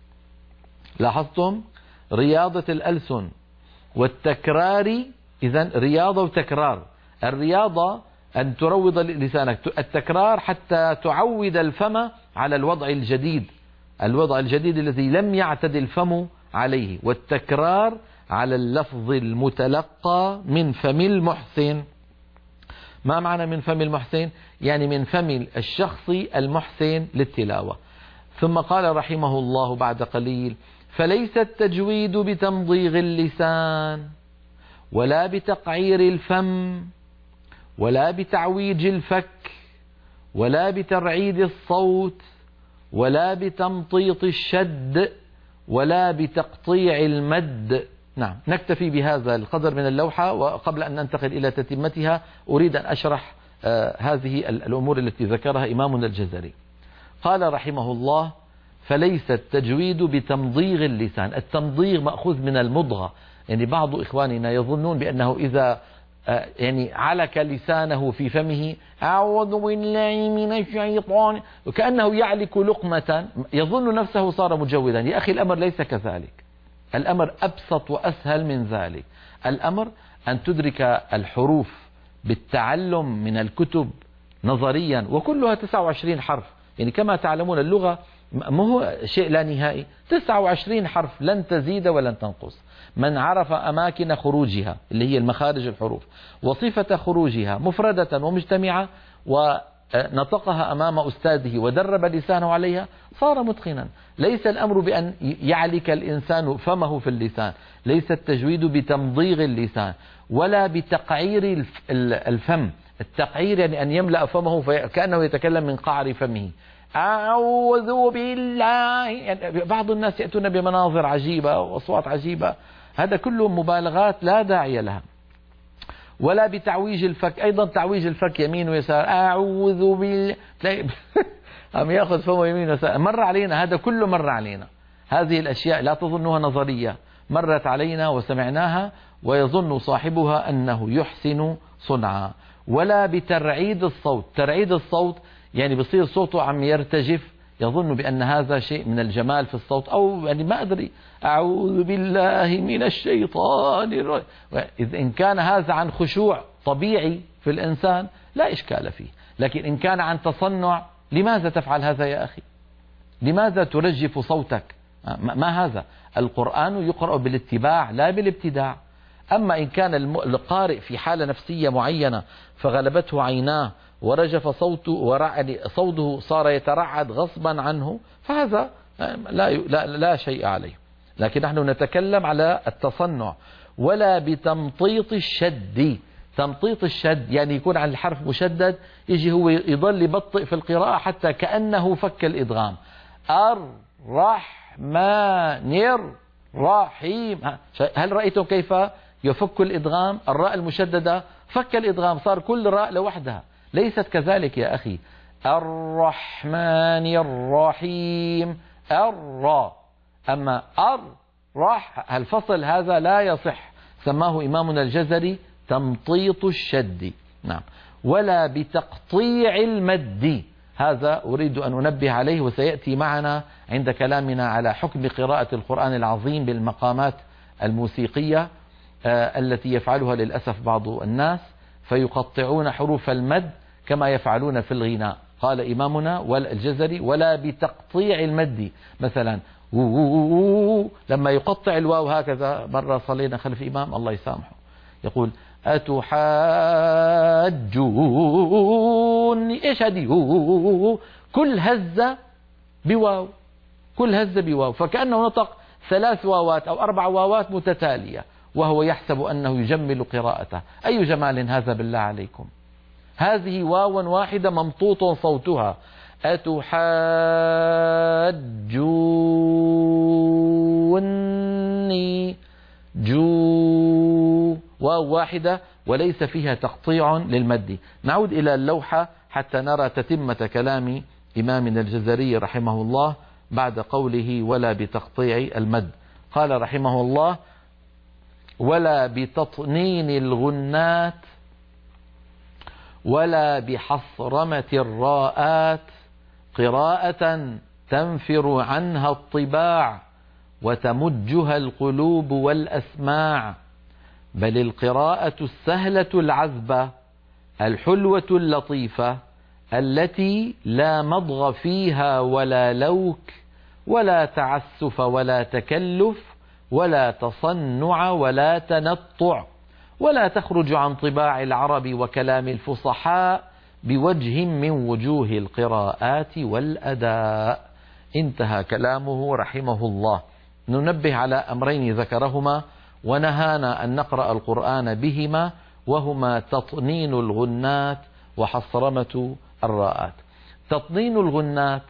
لاحظتم؟ رياضة الألسن والتكرار. إذن رياضة وتكرار. الرياضة أن تروض لسانك، التكرار حتى تعود الفم على الوضع الجديد، الوضع الجديد الذي لم يعتد الفم عليه، والتكرار على اللفظ المتلقى من فم المحسن. ما معنى من فم المحسن؟ يعني من فم الشخص المحسن للتلاوة. ثم قال رحمه الله بعد قليل: فليس التجويد بتمضيغ اللسان ولا بتقعير الفم ولا بتعويج الفك ولا بترعيد الصوت ولا بتمطيط الشد ولا بتقطيع المد. نعم، نكتفي بهذا القدر من اللوحة، وقبل أن ننتقل إلى تتمتها أريد أن أشرح آه هذه الأمور التي ذكرها إمامنا الجزري. قال رحمه الله: فليس التجويد بتمضيغ اللسان. التمضيغ مأخوذ من المضغة، يعني بعض إخواننا يظنون بأنه إذا آه يعني علك لسانه في فمه أعوذ بالله من الشيطان وكأنه يعلك لقمة يظن نفسه صار مجودا. يا أخي الأمر ليس كذلك، الأمر أبسط وأسهل من ذلك. الأمر أن تدرك الحروف بالتعلم من الكتب نظريا، وكلها تسعة وعشرين حرف، يعني كما تعلمون اللغة ما هو شيء لا نهائي، تسعة وعشرين حرف لن تزيد ولن تنقص. من عرف أماكن خروجها اللي هي المخارج الحروف وصفة خروجها مفردة ومجتمعة ونطقها أمام أستاذه ودرب لسانه عليها صار متقنا. ليس الأمر بأن يعلك الإنسان فمه في اللسان، ليس التجويد بتمضيغ اللسان ولا بتقعير الفم. التقعير يعني أن يملأ فمه كأنه يتكلم من قعر فمه. أعوذ بالله، يعني بعض الناس يأتون بمناظر عجيبة وأصوات عجيبة، هذا كله مبالغات لا داعي لها. ولا بتعويج الفك، أيضا تعويج الفك يمين ويسار، أعوذ بالله أم يأخذ فمه يمين ويسار، مر علينا هذا كله، مر علينا هذه الأشياء، لا تظنها نظرية، مرت علينا وسمعناها ويظن صاحبها أنه يحسن صنعا. ولا بترعيد الصوت، ترعيد الصوت يعني بصير صوته عم يرتجف، يظن بأن هذا شيء من الجمال في الصوت، أو يعني ما أدري، أعوذ بالله من الشيطان الرجيم. إذا إن كان هذا عن خشوع طبيعي في الإنسان لا إشكال فيه، لكن إن كان عن تصنع، لماذا تفعل هذا يا أخي؟ لماذا ترجف صوتك؟ ما هذا؟ القرآن يقرأ بالاتباع لا بالابتداع. أما إن كان القارئ في حالة نفسية معينة فغلبته عيناه ورجف صوته ورعد صوته صار يترعد غصبا عنه، فهذا لا, لا, لا شيء عليه. لكن نحن نتكلم على التصنع. ولا بتمطيط الشد، تمطيط الشد يعني يكون على الحرف مشدد، يجي هو يضل يبطئ في القراءة حتى كأنه فك الإدغام. الرحمن الرحيم، هل رأيتم كيف يفك الإدغام؟ الراء المشددة فك الإدغام صار كل راء لوحدها. ليست كذلك يا أخي. الرحمن الرحيم الراء، أما الرح الفصل هذا لا يصح، سماه إمامنا الجزري تمطيط الشد. نعم. ولا بتقطيع المد، هذا أريد أن أنبه عليه، وسيأتي معنا عند كلامنا على حكم قراءة القرآن العظيم بالمقامات الموسيقية آه التي يفعلها للأسف بعض الناس، فيقطعون حروف المد كما يفعلون في الغناء. قال إمامنا والجزري ولا بتقطيع المد، مثلا لما يقطع الواو هكذا. مرة صلينا خلف إمام الله يسامحه يقول أتحاجوني، إيش هذه؟ كل هزة بواو، كل هزة بواو، فكأنه نطق ثلاث واوات أو أربع واوات متتالية، وهو يحسب أنه يجمل قراءته. أي جمال هذا بالله عليكم؟ هذه واو واحدة ممطوط صوتها. أتحاجوني، جو، واو واحدة وليس فيها تقطيع للمد. نعود إلى اللوحة حتى نرى تتمة كلام إمامنا الجزري رحمه الله بعد قوله ولا بتقطيع المد. قال رحمه الله ولا بتطنين الغنات ولا بحصرمة الراءات قراءة تنفر عنها الطباع وتمجها القلوب والأسماع، بل القراءة السهلة العذبة الحلوة اللطيفة التي لا مضغ فيها ولا لوك ولا تعسف ولا تكلف ولا تصنع ولا تنطع، ولا تخرج عن طباع العرب وكلام الفصحاء بوجه من وجوه القراءات والأداء. انتهى كلامه رحمه الله. ننبه على أمرين ذكرهما ونهانا أن نقرأ القرآن بهما، وهما تطنين الغنات وحصرمة الراءات. تطنين الغنات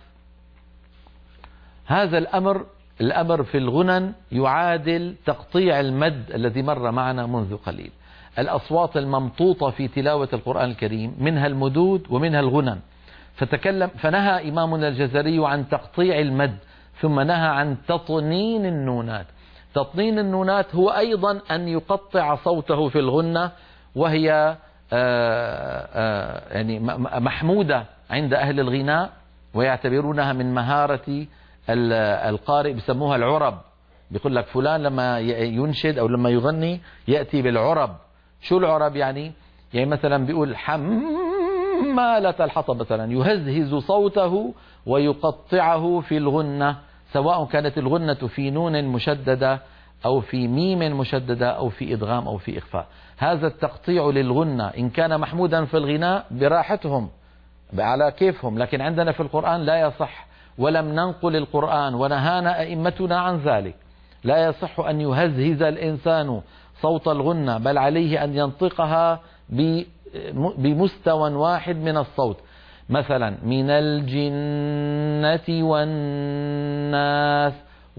هذا الأمر الأمر في الغنن يعادل تقطيع المد الذي مر معنا منذ قليل. الأصوات الممطوطة في تلاوة القرآن الكريم منها المدود ومنها الغنن، فتكلم فنهى إمامنا الجزري عن تقطيع المد، ثم نهى عن تطنين النونات. تطنين النونات هو أيضا أن يقطع صوته في الغنة، وهي آآ آآ يعني محمودة عند أهل الغناء، ويعتبرونها من مهارة القارئ، بسموها العرب. بيقول لك فلان لما ينشد أو لما يغني يأتي بالعرب. شو العرب يعني؟ يعني مثلا بيقول حمالة الحطب مثلا، يهزهز صوته ويقطعه في الغنة، سواء كانت الغنة في نون مشددة أو في ميم مشددة أو في إدغام أو في إخفاء. هذا التقطيع للغنة إن كان محمودا في الغناء براحتهم على كيفهم، لكن عندنا في القرآن لا يصح، ولم ننقل القرآن ونهانا أئمتنا عن ذلك. لا يصح أن يهزهز الإنسان صوت الغنة، بل عليه أن ينطقها بمستوى واحد من الصوت. مثلا من الجنة والناس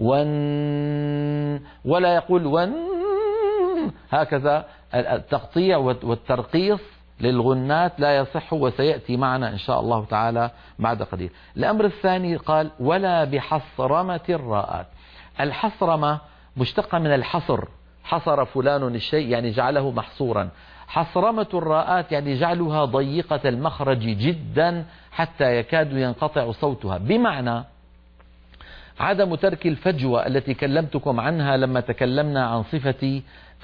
ون، ولا يقول ون، هكذا. التقطيع والترقيص للغنات لا يصح، وسيأتي معنا إن شاء الله تعالى بعد قليل. الأمر الثاني قال ولا بحصرمة الراءات. الحصرمة مشتقة من الحصر، حصر فلان الشيء يعني جعله محصورا. حصرمة الراءات يعني جعلها ضيقة المخرج جدا حتى يكاد ينقطع صوتها، بمعنى عدم ترك الفجوة التي كلمتكم عنها لما تكلمنا عن صفة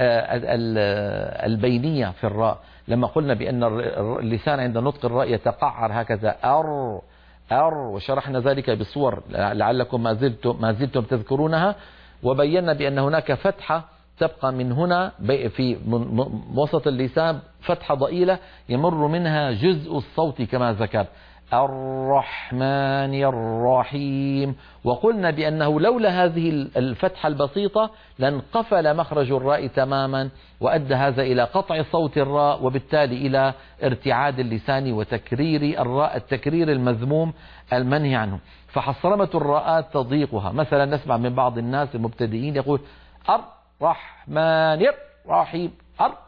البينية في الراء، لما قلنا بأن اللسان عند نطق الراء يتقعر هكذا أر أر، وشرحنا ذلك بصور لعلكم ما زلتم, ما زلتم تذكرونها، وبينا بأن هناك فتحة تبقى من هنا في وسط اللسان، فتحة ضئيلة يمر منها جزء الصوت كما ذكرت الرحمن الرحيم. وقلنا بأنه لولا هذه الفتحة البسيطة لانقفل مخرج الراء تماما، وأدى هذا إلى قطع صوت الراء، وبالتالي إلى ارتعاد اللسان وتكرير الراء التكرير المذموم المنهي عنه. فحصرمة الراءات تضييقها. مثلا نسمع من بعض الناس المبتدئين يقول الرحمن الرحيم،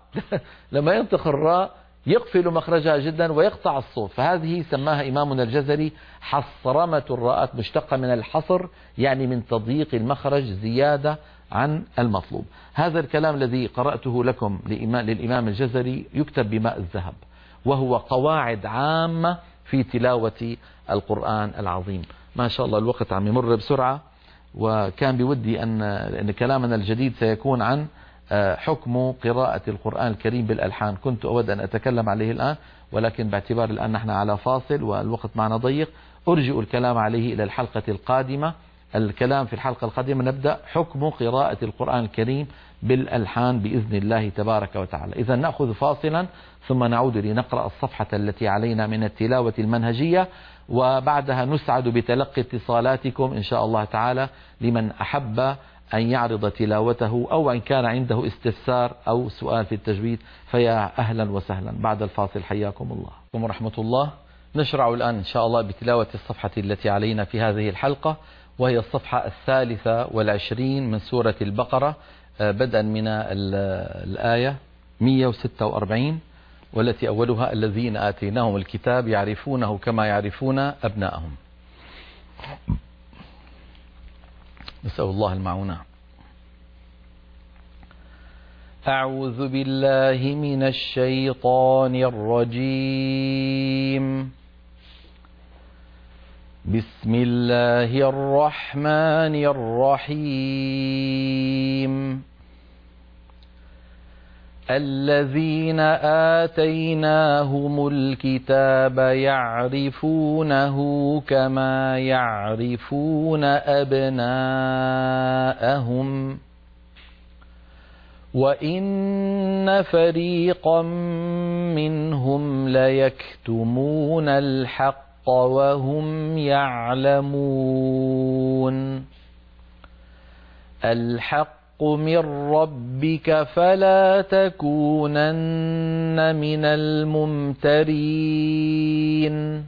لما ينطق الراء يقفل مخرجها جدا ويقطع الصوت، فهذه سماها إمامنا الجزري حصرمة الراءات، مشتقة من الحصر يعني من تضييق المخرج زيادة عن المطلوب. هذا الكلام الذي قرأته لكم للإمام الجزري يكتب بماء الذهب، وهو قواعد عامة في تلاوة القرآن العظيم. ما شاء الله الوقت عم يمر بسرعة، وكان بودي أن, أن كلامنا الجديد سيكون عن حكم قراءة القرآن الكريم بالألحان. كنت أود أن أتكلم عليه الآن، ولكن باعتبار الآن نحن على فاصل والوقت معنا ضيق أرجئ الكلام عليه إلى الحلقة القادمة. الكلام في الحلقة القادمة نبدأ حكم قراءة القرآن الكريم بالألحان بإذن الله تبارك وتعالى. إذا نأخذ فاصلا ثم نعود لنقرأ الصفحة التي علينا من التلاوة المنهجية، وبعدها نسعد بتلقي اتصالاتكم إن شاء الله تعالى لمن أحب أن يعرض تلاوته أو أن كان عنده استفسار أو سؤال في التجويد، فيا أهلا وسهلا. بعد الفاصل حياكم الله ورحمة الله. نشرع الآن إن شاء الله بتلاوة الصفحة التي علينا في هذه الحلقة، وهي الصفحة الثالثة والعشرين من سورة البقرة، بدءا من الآية مئة وستة وأربعين، والتي أولها الذين آتيناهم الكتاب يعرفونه كما يعرفون أبناءهم. نسأل الله المعونة. أعوذ بالله من الشيطان الرجيم. بسم الله الرحمن الرحيم. الذين آتيناهم الكتاب يعرفونه كما يعرفون أبناءهم وإن فريقا منهم ليكتمون الحق وهم يعلمون. الحق من ربك فلا تكونن من الممترين.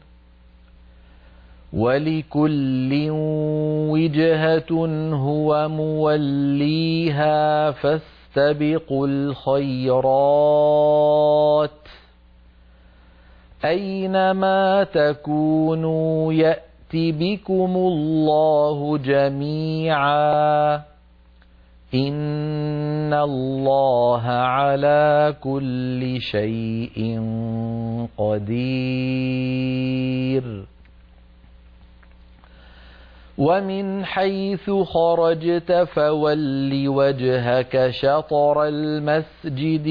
ولكل وجهة هو موليها فاستبقوا الخيرات أينما تكونوا يأت بكم الله جميعا إن الله على كل شيء قدير. ومن حيث خرجت فول وجهك شطر المسجد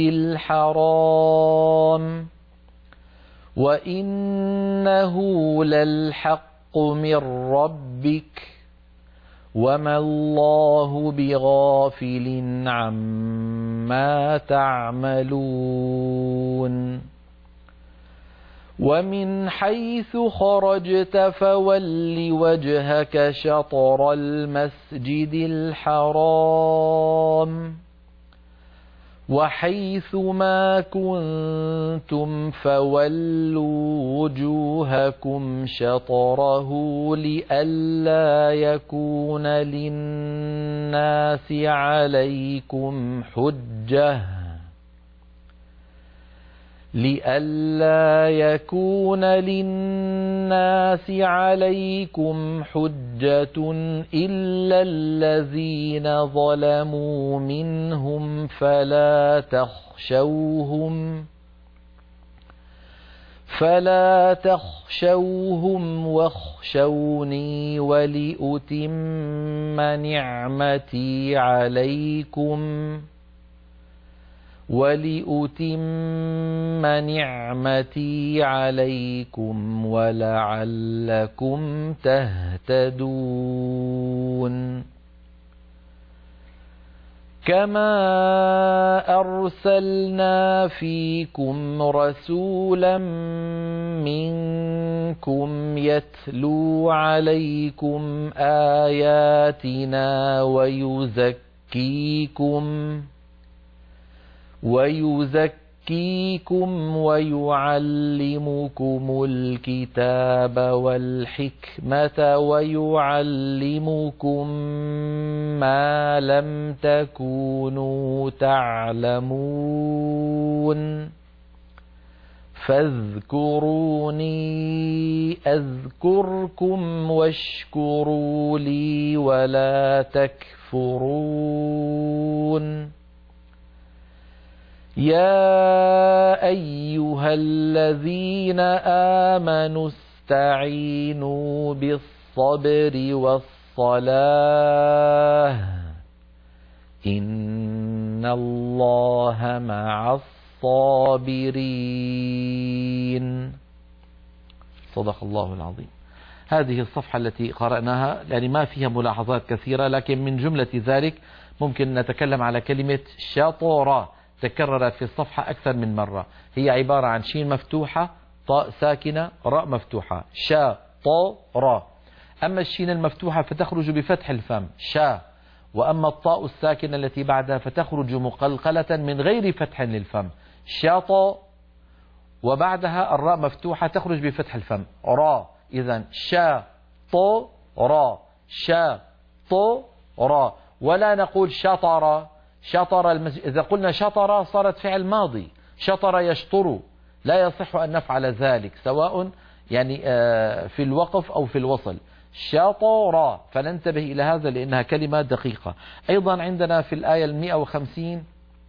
الحرام وإنه للحق من ربك وما الله بغافل عما تعملون. ومن حيث خرجت فول وجهك شطر المسجد الحرام وحيث ما كنتم فولوا وجوهكم شطره لئلا يكون للناس عليكم حجة لئلا يكون للناس عليكم حجة إلا الذين ظلموا منهم فلا تخشوهم فلا تخشوهم واخشوني ولأتم نعمتي عليكم ولأتم نعمتي عليكم ولعلكم تهتدون. كما أرسلنا فيكم رسولا منكم يتلو عليكم آياتنا ويزكيكم ويزكيكم ويعلمكم الكتاب والحكمة ويعلمكم ما لم تكونوا تعلمون فاذكروني أذكركم واشكروا لي ولا تكفرون يا أيها الذين آمنوا استعينوا بالصبر والصلاة إن الله مع الصابرين. صدق الله العظيم. هذه الصفحة التي قرأناها يعني ما فيها ملاحظات كثيرة، لكن من جملة ذلك ممكن نتكلم على كلمة شطرة تكررت في الصفحة أكثر من مرة. هي عبارة عن شين مفتوحة، طاء ساكنة، راء مفتوحة، شا طا را. أما الشين المفتوحة فتخرج بفتح الفم شا، وأما الطاء الساكنة التي بعدها فتخرج مقلقلة من غير فتح للفم شاطا، وبعدها الراء مفتوحة تخرج بفتح الفم را. إذن شا طا را شا طا را، ولا نقول شطر. شطر المس... إذا قلنا شطر صارت فعل ماضي، شطر يشطر، لا يصح أن نفعل ذلك سواء يعني في الوقف أو في الوصل. شطر، فننتبه إلى هذا لأنها كلمة دقيقة. أيضا عندنا في الآية المئة وخمسين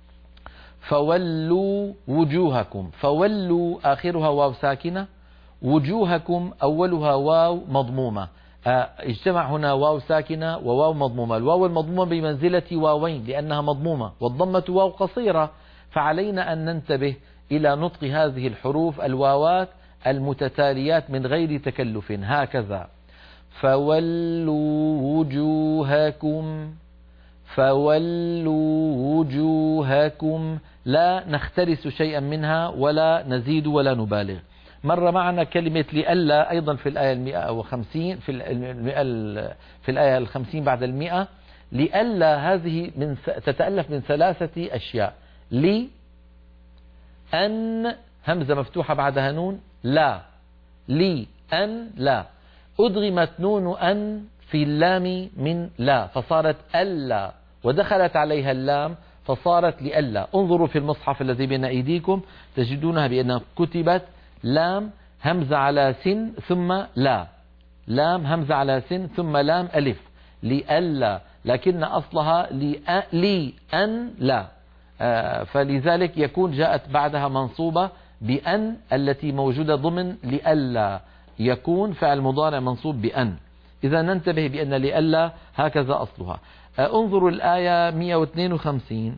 فولوا وجوهكم، فولوا آخرها واو ساكنة، وجوهكم أولها واو مضمومة. اجتمع هنا واو ساكنة وواو مضمومة. الواو المضمومة بمنزلة واوين لأنها مضمومة، والضمة واو قصيرة، فعلينا أن ننتبه إلى نطق هذه الحروف الواوات المتتاليات من غير تكلف. هكذا فولوا وجوهكم، فولوا وجوهكم، لا نخترس شيئا منها ولا نزيد ولا نبالغ. مر معنا كلمة لئلا أيضا في الآية المئة وخمسين، في المئة في الآية الخمسين بعد المئة. لئلا هذه من تتألف من ثلاثة أشياء: لي أن همزة مفتوحة بعدها نون لا، لي أن لا، أدغمت نون أن في اللام من لا فصارت ألا، ودخلت عليها اللام فصارت لئلا. انظروا في المصحف الذي بين أيديكم تجدونها بأنها كتبت لام همزة على سن ثم لا، لام همزة على سن ثم لام ألف، لئلا، لكن أصلها لي أن لا. آه فلذلك يكون جاءت بعدها منصوبة بأن التي موجودة ضمن لئلا، يكون فعل مضارع منصوب بأن. إذا ننتبه بأن لئلا هكذا أصلها. آه انظروا الآية مئة واثنين وخمسين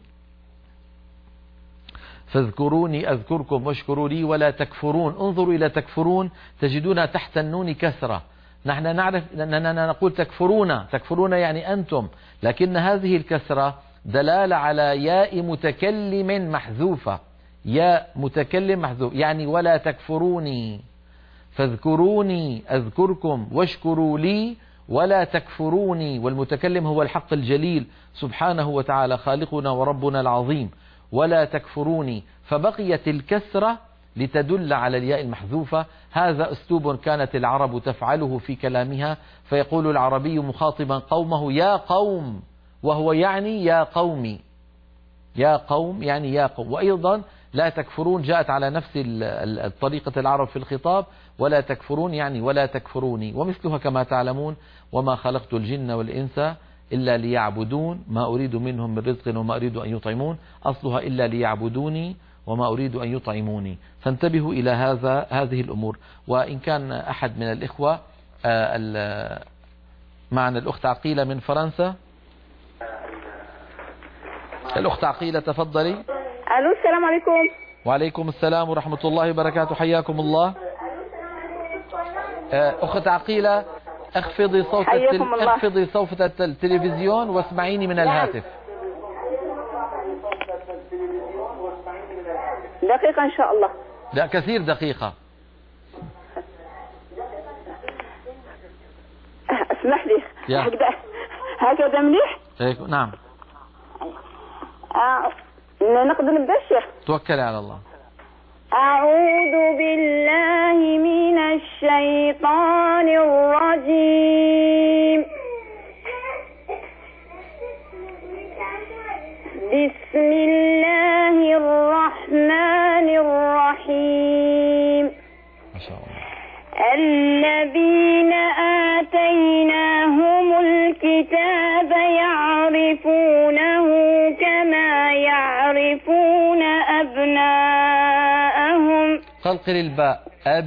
فاذكروني أذكركم واشكروا لي ولا تكفرون. انظروا إلى تكفرون تجدون تحت النون كسرة. نحن نعرف أننا نقول تكفرون، تكفرون يعني أنتم، لكن هذه الكسرة دلالة على ياء متكلم محذوفة، ياء متكلم محذوف، يعني ولا تكفروني، فاذكروني أذكركم واشكروا لي ولا تكفروني. والمتكلم هو الحق الجليل سبحانه وتعالى خالقنا وربنا العظيم. ولا تكفروني، فبقيت الكسرة لتدل على الياء المحذوفة. هذا أسلوب كانت العرب تفعله في كلامها، فيقول العربي مخاطبا قومه يا قوم، وهو يعني يا قومي، يا قوم يعني يا قوم. وأيضا لا تكفرون جاءت على نفس الطريقة العرب في الخطاب، ولا تكفرون يعني ولا تكفروني. ومثلها كما تعلمون وما خلقت الجن والإنس إلا ليعبدون ما أريد منهم من رزق وما أريد أن يطعمون، أصلها إلا ليعبدوني وما أريد أن يطعموني. فانتبهوا إلى هذا هذه الأمور. وإن كان أحد من الإخوة معنا الأخت عقيلة من فرنسا. الأخت عقيلة تفضلي. ألو السلام عليكم. وعليكم السلام ورحمة الله وبركاته، حياكم الله. أخت عقيلة اخفضي صوت التل... اخفضي صوت التلفزيون واسمعيني من الهاتف. دقيقة إن شاء الله. لا كثير دقيقة. اسمح لي هكذا هكذا مليح. هيك نعم. آه. نقدر نبدا الشيخ. توكلي على الله. أعوذ بالله من الشيطان الرجيم. قلقل الباء.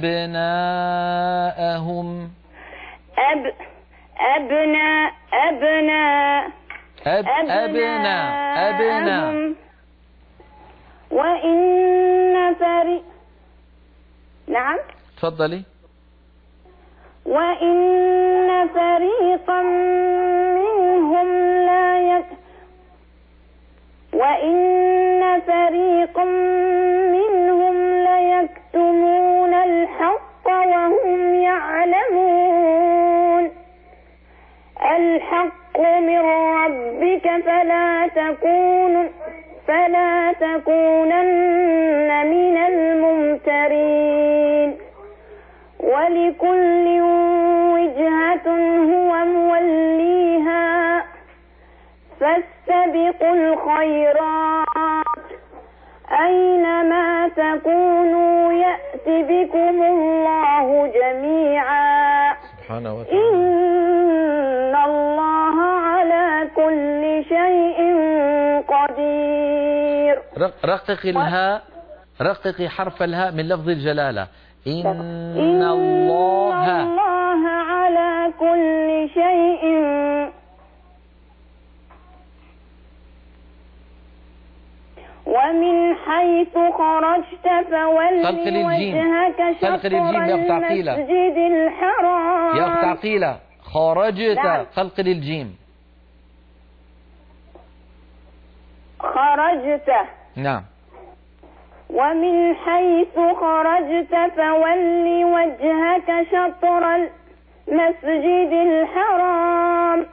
أبناءهم. أب أبناء أبناء أب أبناء أبناء. وإن فريق. نعم. تفضلي. وإن فريقا منهم لا يك وإن فريقا منهم ليكتمون الحق وهم يعلمون. الحق من ربك فلا تكون فلا تكونن من الممترين. ولكل وجهة هو موليها فاستبقوا الخيرات أينما تكونوا يأت بكم الله جميعا. سبحانه وتعالى. إن الله على كل شيء قدير. رقق الهاء، رققي حرف الهاء من لفظ الجلالة. إن, إن الله الله على كل شيء. ومن حيث خرجت فول وجهك شطر المسجد الحرام. يا أخت عقيلة خرجت. نعم. قلقل الجيم. خرجت. نعم. ومن حيث خرجت فول وجهك شطر المسجد الحرام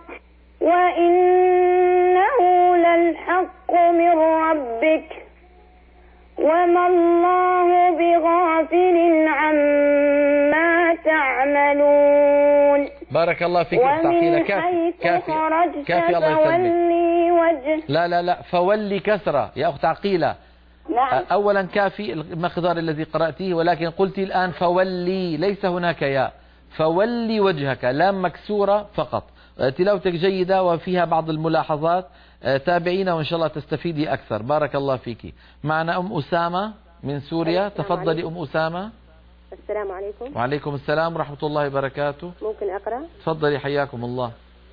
وإنه للحق من ربك وما الله بغافل عما تعملون. بارك الله فيك أخت عقيلة. كافي كافي كافي. الله يسلمك. لا لا لا فولي كسرة يا أخت عقيلة. نعم. أولا كافي المقدار الذي قرأتيه، ولكن قلت الآن فولي، ليس هناك ياء. فولي وجهك، لام مكسورة فقط. تلاوتك جيدة وفيها بعض الملاحظات. تابعينا وإن شاء الله تستفيدي أكثر. بارك الله فيك. معنا أم أسامة من سوريا. تفضلي أم أسامة. السلام عليكم. وعليكم السلام ورحمة الله وبركاته. ممكن أقرأ؟ تفضلي حياكم الله.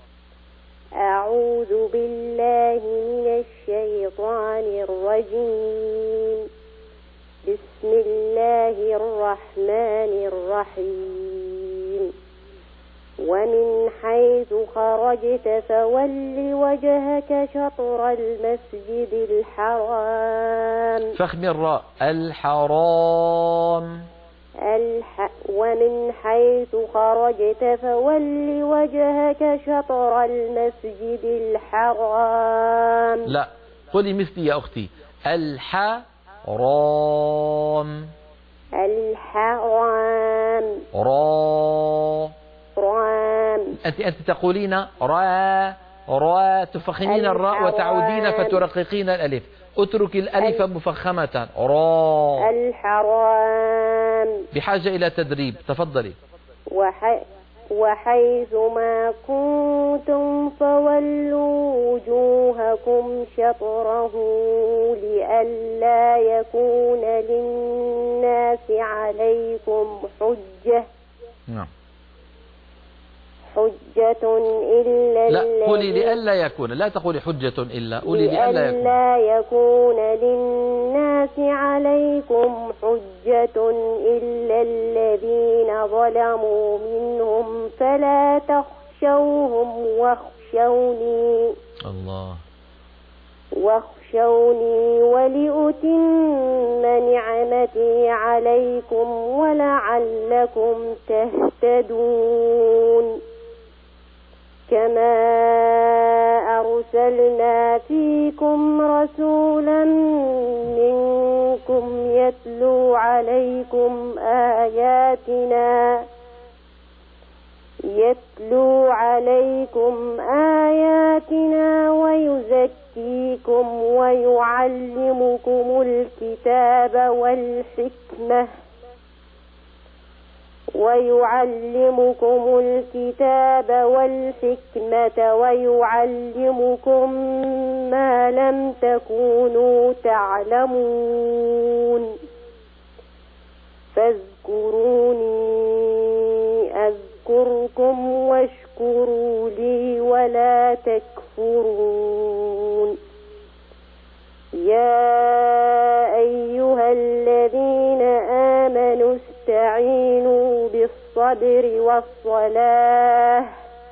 أعوذ بالله من الشيطان الرجيم. بسم الله الرحمن الرحيم. ومن حيث خرجت فول وجهك شطر المسجد الحرام. فخم الراء. الحرام. الح... ومن حيث خرجت فول وجهك شطر المسجد الحرام. لا قولي مثلي يا أختي. الحرام. الحرام. را رام. أنت أنت تقولين را را، تفخمين الراء وتعودين فترققين الألف. اترك الألف مفخمة. را. الحرام. بحاجة إلى تدريب. تفضلي. وح... وحيث ما كنتم فولوا وجوهكم شطره لئلا يكون للناس عليكم حجة. نعم. حجة إلا لا قولي لئلا يكون، لا تقولي حجة إلا، قولي لئلا يكون. لئلا يكون للناس عليكم حجة إلا الذين ظلموا منهم فلا تخشوهم واخشوني. الله. واخشوني ولأتم نعمتي عليكم ولعلكم تهتدون. كما أرسلنا فيكم رسولا منكم يتلو عليكم آياتنا يتلو عليكم آياتنا ويزكيكم ويعلمكم الكتاب والحكمة ويعلمكم الكتاب والحكمة ويعلمكم ما لم تكونوا تعلمون. فاذكروني أذكركم واشكروا لي ولا تكفرون. يا أيها الذين آمنوا استعينوا بالصبر والصلاة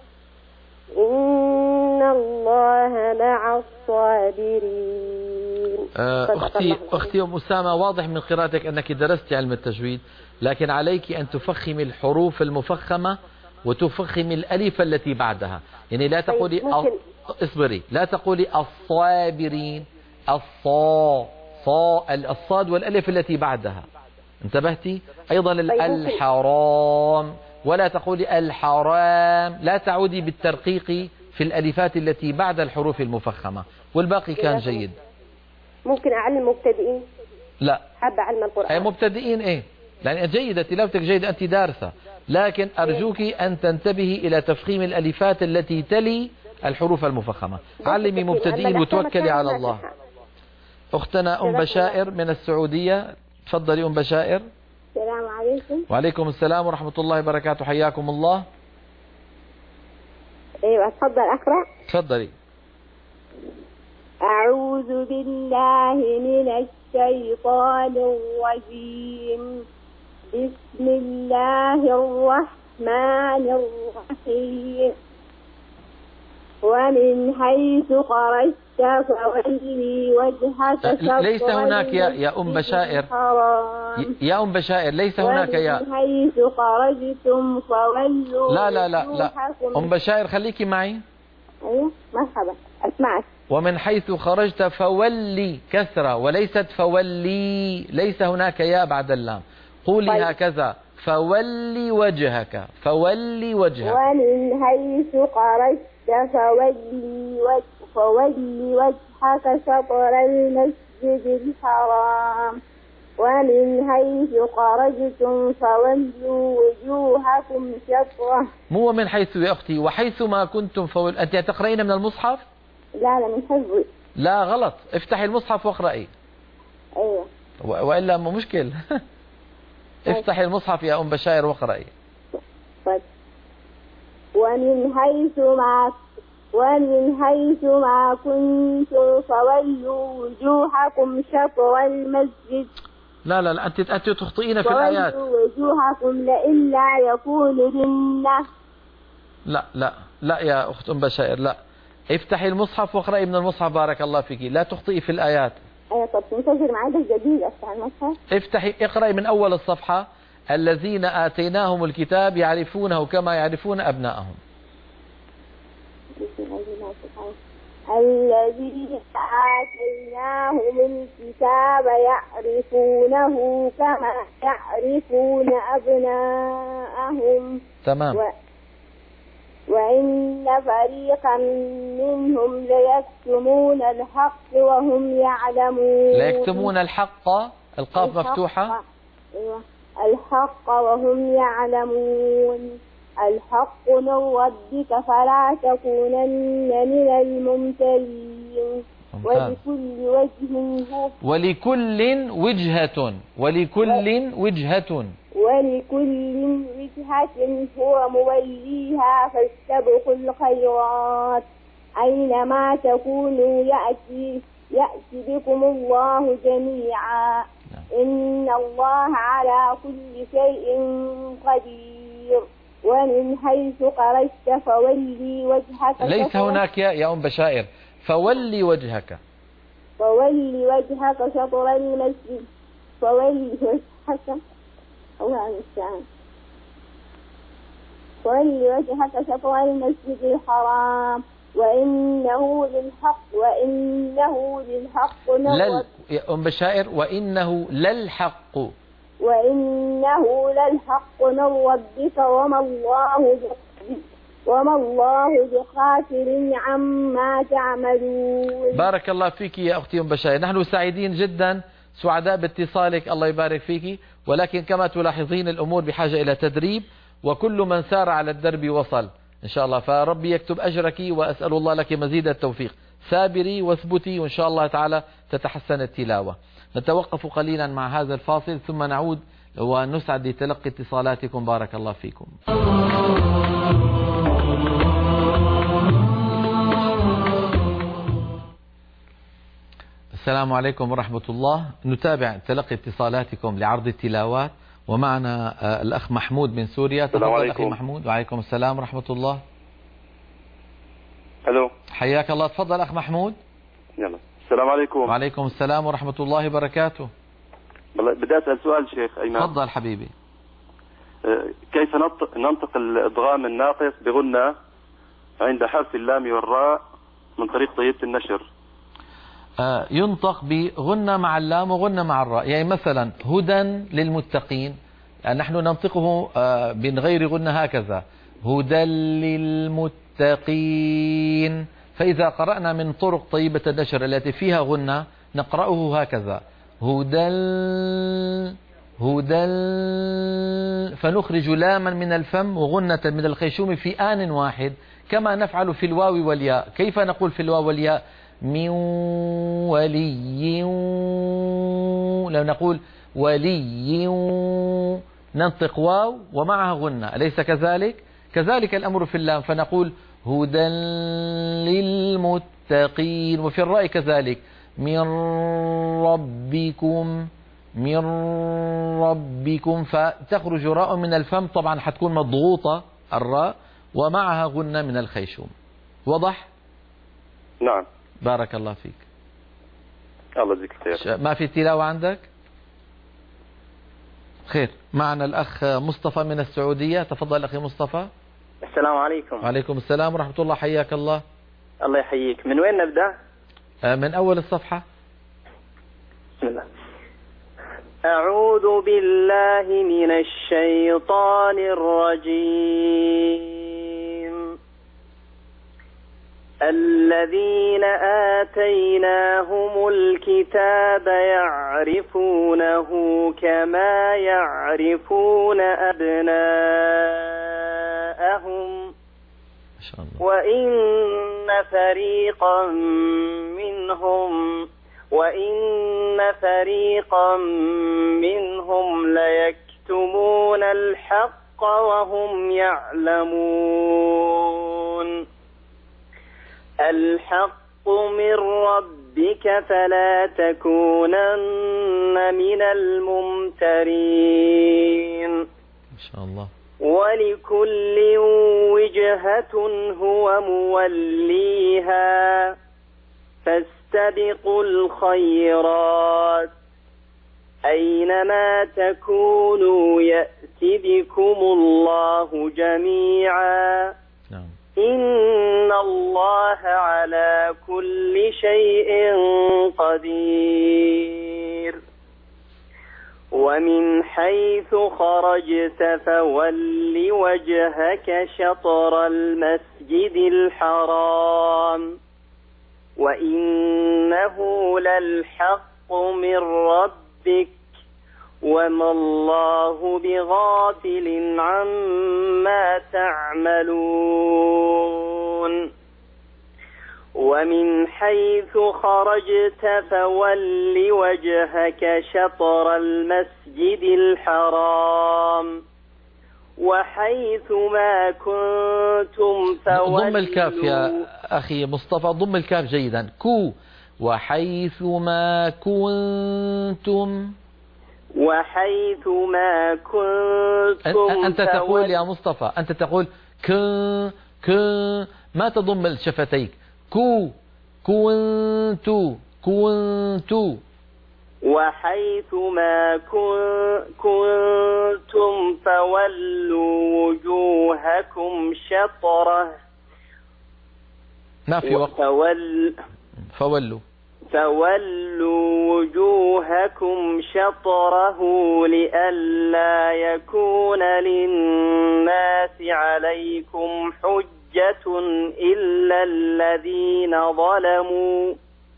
إن الله مع الصابرين. أختي أختي أم أسامة، واضح من قراءتك أنك درست علم التجويد، لكن عليك أن تفخمي الحروف المفخمة وتفخمي الألف التي بعدها. يعني لا تقولي أ... اصبري، لا تقولي الصابرين، الصا صا الصاد والألف التي بعدها، انتبهتي؟ أيضا الحرام، ولا تقولي الحرام، لا تعودي بالترقيق في الألفات التي بعد الحروف المفخمة، والباقي كان جيد. ممكن أعلم مبتدئين؟ لا، حابة أعلم القرآن. أي مبتدئين إيه؟ لأن جيدة، تلاوتك جيدة، أنت دارسة، لكن أرجوك أن تنتبهي إلى تفخيم الألفات التي تلي الحروف المفخمة. علمي مبتدئين وتوكلي على الله. أختنا أم بشائر من السعودية، تفضلي أم بشائر. السلام عليكم. وعليكم السلام ورحمة الله وبركاته، حياكم الله. ايوه تفضل اقرأ. تفضلي. أعوذ بالله من الشيطان الرجيم. بسم الله الرحمن الرحيم. ومن حيث خرجت فولي وجهك شطر ليس هناك يا يا أم بشائر، يا أم بشائر ليس هناك يا ومن حيث خرجتم فولوا. لا لا لا لا أم بشائر خليكي معي. أيوة مرحبا أسمعك. ومن حيث خرجت فولي كسرة وليست فولي، ليس هناك يا بعد اللام، قولي طيب. هكذا فولي وجهك، فولي وجهك. ومن حيث خرجت فولي وجهك فولي وجهك شطر المسجد الحرام ومن حيث خرجتم فولوا وجوهكم شطره. مو من حيث يا أختي، وحيث ما كنتم فول. أنت تقرأين من المصحف؟ لا لا من حفظي. لا غلط، افتحي المصحف واقرأي. ايوه وإلا مو مشكل. افتحي المصحف يا أم بشائر واقرأي. طيب. ومن حيث ما ومن حيث ما كنتم فولوا وجوهكم شطر المسجد. لا لا لا أنت أنت تخطئين في الآيات. فولوا وجوهكم لئلا يكون جنة. لا لا لا يا أخت أم بشائر، لا، افتحي المصحف واقرأي من المصحف، بارك الله فيك، لا تخطئي في الآيات. ايوه طب تنتظر معايا الجديد افتح المصحف. افتحي اقرأي من أول الصفحة. الذين آتيناهم الكتاب يعرفونه كما يعرفون أبناءهم. الذين آتيناهم الكتاب يعرفونه كما يعرفون أبناءهم. تمام. و... وإن فريقا منهم ليكتمون الحق وهم يعلمون. ليكتمون الحق، القاف الحق. مفتوحة. أيوة. الحق وهم يعلمون. الحق من ربك فلا تكونن من الممترين. ولكل وجه هو ولكل وجهة ولكل وجهة ولكل وجهة هو موليها فاستبقوا الخيرات أينما تكونوا يأتي يأتي بكم الله جميعا إن الله على كل شيء قدير. ومن حيث خرجت فولي وجهك. ليس هناك يا يا أم بشائر، فولي وجهك فولي وجهك شطر المسجد فولي وجهك الله المستعان فولي وجهك شطر المسجد الحرام وإنه للحق وإنه للحق لل يا أم بشائر وإنه للحق وإنه للحق من ربك وما الله وما الله بغافل عما تعملون. بارك الله فيك يا أختي أم بشائر، نحن سعيدين جدا، سعداء باتصالك، الله يبارك فيك، ولكن كما تلاحظين الأمور بحاجة إلى تدريب، وكل من سار على الدرب وصل إن شاء الله، فربي يكتب أجرك وأسأل الله لك مزيد التوفيق. سابري واثبتي وإن شاء الله تعالى تتحسن التلاوة. نتوقف قليلا مع هذا الفاصل ثم نعود ونسعد لتلقي اتصالاتكم. بارك الله فيكم. السلام عليكم ورحمة الله. نتابع تلقي اتصالاتكم لعرض التلاوات، ومعنا الأخ محمود من سوريا. تفضل أخي محمود. وعليكم السلام ورحمة الله. الو، حياك الله. تفضل أخ محمود. يلا. السلام عليكم. وعليكم السلام ورحمة الله وبركاته. بدي أسأل سؤال شيخ أيمن. تفضل حبيبي. كيف ننطق, ننطق الإدغام الناقص بغنة عند حرف اللام والراء من طريق طريقة النشر؟ آه ينطق بغنة مع اللام وغنة مع الراء. يعني مثلا هدى للمتقين، يعني نحن ننطقه آه من غير غنة هكذا، هدى للمتقين. فإذا قرأنا من طرق طيبة النشر التي فيها غنة نقرأه هكذا، هدى هدى، فنخرج لاما من الفم وغنة من الخيشوم في آن واحد، كما نفعل في الواو والياء. كيف نقول في الواو والياء؟ من ولي، لو نقول ولي ننطق واو ومعها غنة، أليس كذلك؟ كذلك الأمر في اللام، فنقول هدى للمتقين. وفي الراء كذلك، من ربكم، من ربكم، فتخرج راء من الفم، طبعا حتكون مضغوطة الراء ومعها غنة من الخيشوم. وضح؟ نعم. بارك الله فيك. الله يجزيك خير. ما في تلاوة عندك؟ خير. معنا الأخ مصطفى من السعودية. تفضل أخي مصطفى. السلام عليكم. وعليكم السلام ورحمة الله. حياك الله. الله يحييك. من وين نبدأ؟ من أول الصفحة. بسم الله. أعوذ بالله من الشيطان الرجيم. الذين آتيناهم الكتاب يعرفونه كما يعرفون أبناءهم وإن فريقا منهم وإن فريقا منهم ليكتمون الحق وهم يعلمون. الحق من ربك فلا تكونن من الممترين. ما شاء الله. ولكل وجهة هو موليها فاستبقوا الخيرات أينما تكونوا يأت بكم الله جميعا. نعم. إن الله على كل شيء قدير. ومن حيث خرجت فول وجهك شطر المسجد الحرام وإنه للحق من ربك وما الله بغافل عما تعملون. ومن حيث خرجت فول وجهك شطر المسجد الحرام وحيث ما كنتم فولوا. ضم الكاف يا أخي مصطفى، ضم الكاف جيدا. كو وحيث ما كنتم، وحيث ما كنتم. أنت تقول يا مصطفى، أنت تقول ك ك، ما تضم الشفتيك. كو كنت كنت. وحيث ما كنتم فولوا وجوهكم شطره. ما في وقت. فول فولوا فولوا وجوهكم شطره لئلا يكون للناس عليكم حجة إلا الذين ظلموا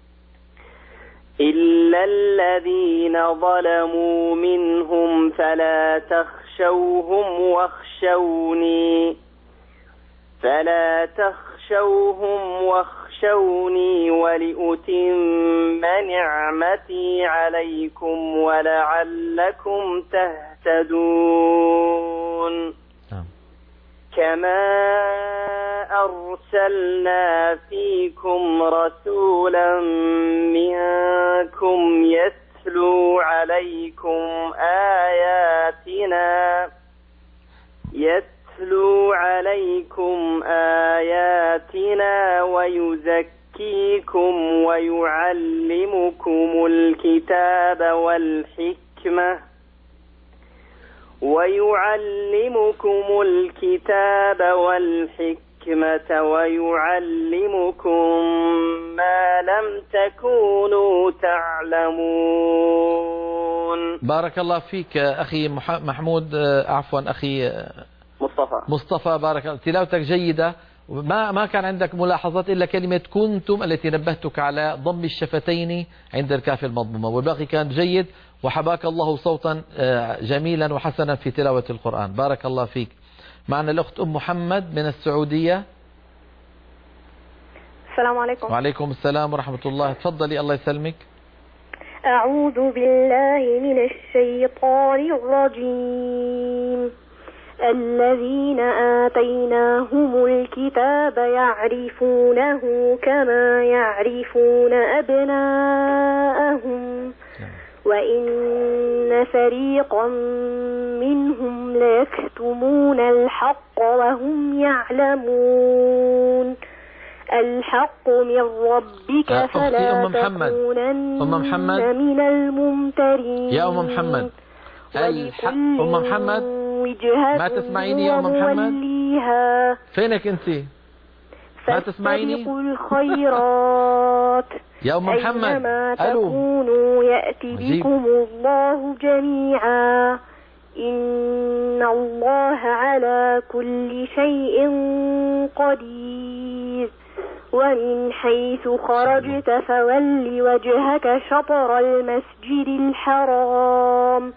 إلا الذين ظلموا منهم فلا تخشوهم واخشوني فلا تخشوهم واخشوني تخشوني ولأتم نعمتي عليكم ولعلكم تهتدون كما أرسلنا فيكم رسولا منكم يتلو عليكم آياتنا يتلو عليكم آياتنا ويزكيكم ويعلمكم الكتاب والحكمة ويعلمكم الكتاب والحكمة ويعلمكم ما لم تكونوا تعلمون. بارك الله فيك أخي محمود، عفوا أخي مصطفى مصطفى بارك الله، تلاوتك جيدة، ما ما كان عندك ملاحظات إلا كلمة كنتم التي نبهتك على ضم الشفتين عند الكاف المضمومة، والباقي كان جيد، وحباك الله صوتا جميلا وحسنا في تلاوة القرآن. بارك الله فيك. معنا الأخت أم محمد من السعودية. السلام عليكم. وعليكم السلام ورحمة الله. تفضلي الله يسلمك. أعوذ بالله من الشيطان الرجيم. الذين آتيناهم الكتاب يعرفونه كما يعرفون أبناءهم وإن فريقا منهم ليكتمون الحق وهم يعلمون. الحق من ربك فلا تكونن من الممترين. يا أم محمد الحق أم محمد ما تسمعيني يا أم محمد؟ فينك أنت؟ ما تسمعيني؟ الخيرات يا أم محمد. أينما تكونوا يأتي بكم الله جميعا إن الله على كل شيء قدير. ومن حيث خرجت فول وجهك شطر المسجد الحرام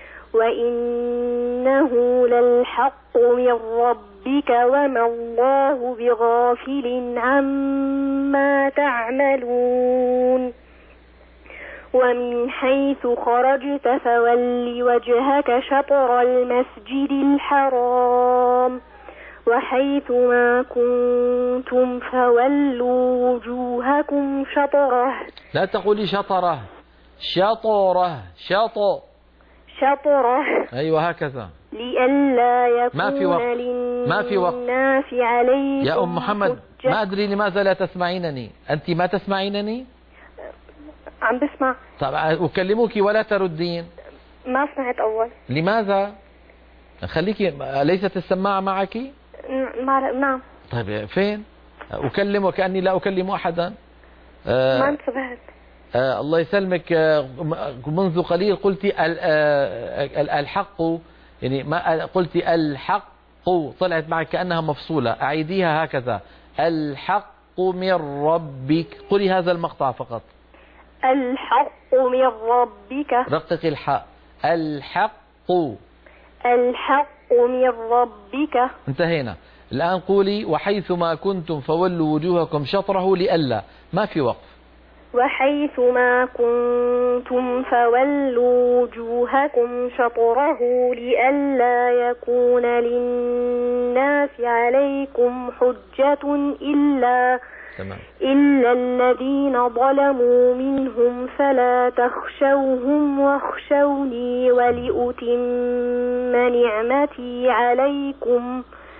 وإنه للحق من ربك وما الله بغافل عما تعملون. ومن حيث خرجت فول وجهك شطر المسجد الحرام وحيث ما كنتم فولوا وجوهكم شطره. لا تقولي شطره، شطره، شطو شطره. أيوة هكذا. لئلا يكون ما في وقت. ما في وقت. للناس عليكم يا أم محمد حجة. ما أدري لماذا لا تسمعينني. أنت ما تسمعينني؟ عم بسمع. طب أكلمك ولا تردين. ما سمعت أول. لماذا؟ خليكي، ليست السماعة معك؟ نعم. طيب فين؟ أكلم وكأني لا أكلم أحدا. آه ما انتبهت. آه الله يسلمك. آه منذ قليل قلت آه الحق، يعني ما قلت الحق، طلعت معك كأنها مفصولة. أعيديها هكذا، الحق من ربك. قولي هذا المقطع فقط. الحق من ربك. رقق الحاء. الحق. الحق من ربك. انتهينا. الآن قولي وحيث ما كنتم فولوا وجوهكم شطره لئلا. ما في وقف. وحيث ما كنتم فولوا وجوهكم شطره لئلا يكون للناس عليكم حجة إلا تمام. إلا الذين ظلموا منهم فلا تخشوهم واخشوني ولأتم نعمتي عليكم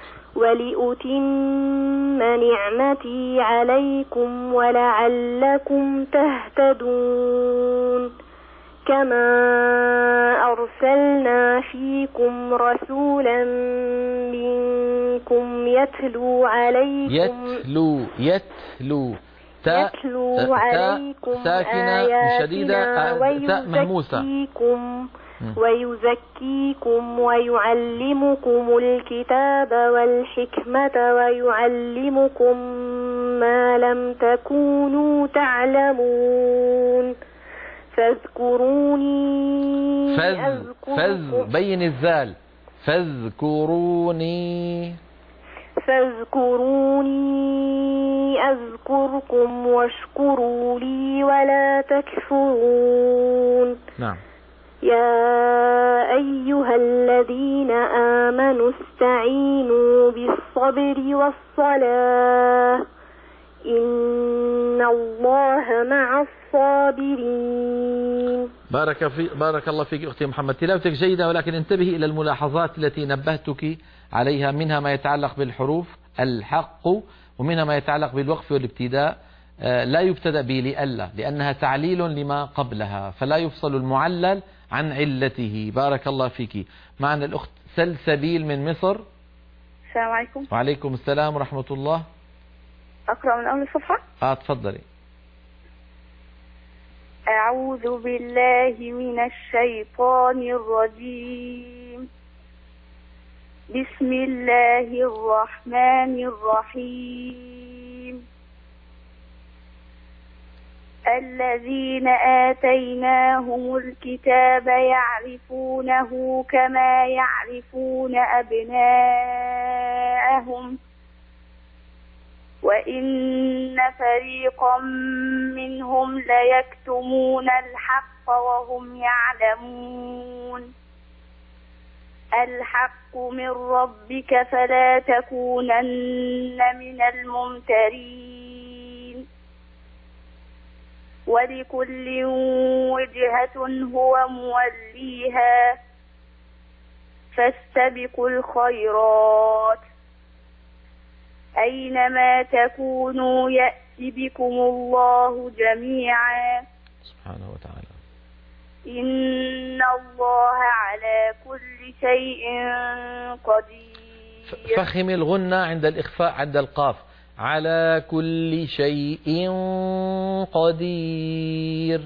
ولأتم نعمتي عليكم ولعلكم تهتدون. كما أرسلنا فيكم رسولا منكم يتلو عليكم يتلو يتلو تا يتلو عليكم ساكنة شديدة، تاء مهموسة. ويزكيكم ويزكيكم ويعلمكم الكتاب والحكمة ويعلمكم ما لم تكونوا تعلمون. فاذكروني فذ أذكركم. فذ بين الذال. فاذكروني فاذكروني أذكركم واشكروا لي ولا تكفرون. نعم. يا أيها الذين آمنوا استعينوا بالصبر والصلاة إن الله مع الصابرين. بارك في بارك الله فيك أختي محمد، تلاوتك جيدة، ولكن انتبهي إلى الملاحظات التي نبهتك عليها، منها ما يتعلق بالحروف الحق، ومنها ما يتعلق بالوقف والابتداء. لا يبتدأ به لألا، لأنها تعليل لما قبلها، فلا يفصل المعلل عن علته. بارك الله فيك. معنا الأخت سلسبيل من مصر. السلام عليكم. وعليكم السلام ورحمة الله. أقرأ من أول الصفحة؟ آه تفضلي. أعوذ بالله من الشيطان الرجيم. بسم الله الرحمن الرحيم. الذين آتيناهم الكتاب يعرفونه كما يعرفون أبناءهم وإن فريقا منهم ليكتمون الحق وهم يعلمون. الحق من ربك فلا تكونن من الممترين. ولكل وجهة هو موليها فاستبقوا الخيرات أينما تكونوا يأتي بكم الله جميعا سبحانه وتعالى. إن الله على كل شيء قدير. فخم الغنة عند الإخفاء عند القاف. على كل شيء قدير.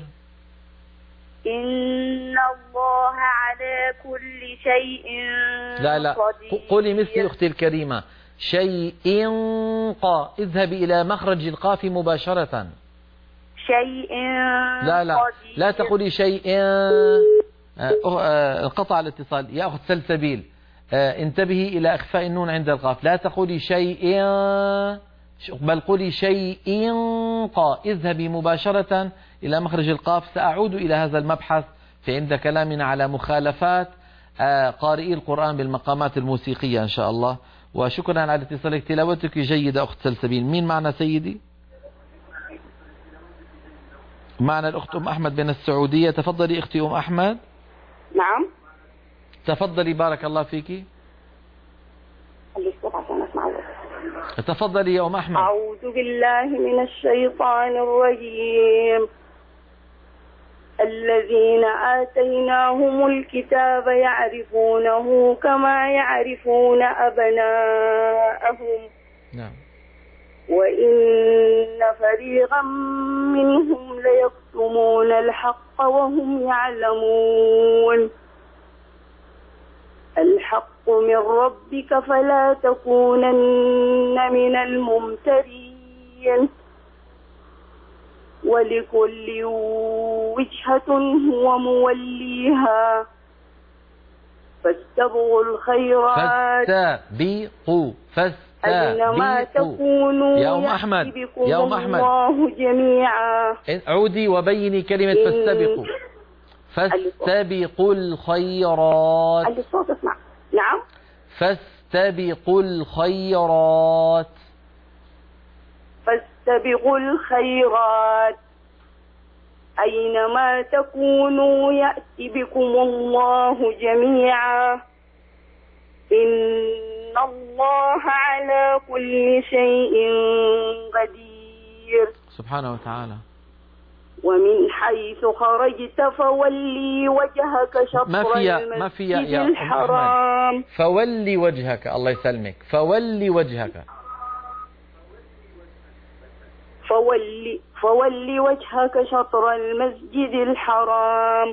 إن الله على كل شيء لا لا قدير. قولي مثل أختي الكريمة شيء قا، اذهبي إلى مخرج القاف مباشرة. شيء لا لا قدير. لا تقولي شيء. انقطع الاتصال يا أخت سلسبيل. انتبهي إلى إخفاء النون عند القاف. لا تقولي شيء بل قولي شيء قا. اذهبي مباشرة إلى مخرج القاف. سأعود إلى هذا المبحث في عند كلامنا على مخالفات قارئي القرآن بالمقامات الموسيقية إن شاء الله. وشكرا على اتصالك، تلاوتك جيدة أخت سلسبيل. مين معنا سيدي؟ معنا الأخت أم أحمد من السعودية. تفضلي أختي أم أحمد. نعم. تفضلي بارك الله فيك. تفضلي يا أم أحمد. أعوذ بالله من الشيطان الرجيم. الذين آتيناهم الكتاب يعرفونه كما يعرفون أبناءهم. نعم. وإن فريقا منهم ليكتمون الحق وهم يعلمون. الحق من ربك فلا تكونن من الممترين. ولكل وجهة هو موليها فاستبقوا الخيرات. فاستبقوا أينما تكونوا يا أم أحمد يا أم أحمد الله جميعا. عودي وبيني كلمة فاستبقوا. فاستبقوا الخيرات. الصوت اسمع. نعم. فاستبقوا الخيرات. فاستبقوا الخيرات أينما تكونوا يأتي بكم الله جميعا. إن الله على كل شيء قدير. سبحانه وتعالى. ومن حيث خرجت فولي وجهك شطر المسجد الحرام. فولي وجهك. الله يسلمك. فولي وجهك. فولي فولي وجهك شطر المسجد الحرام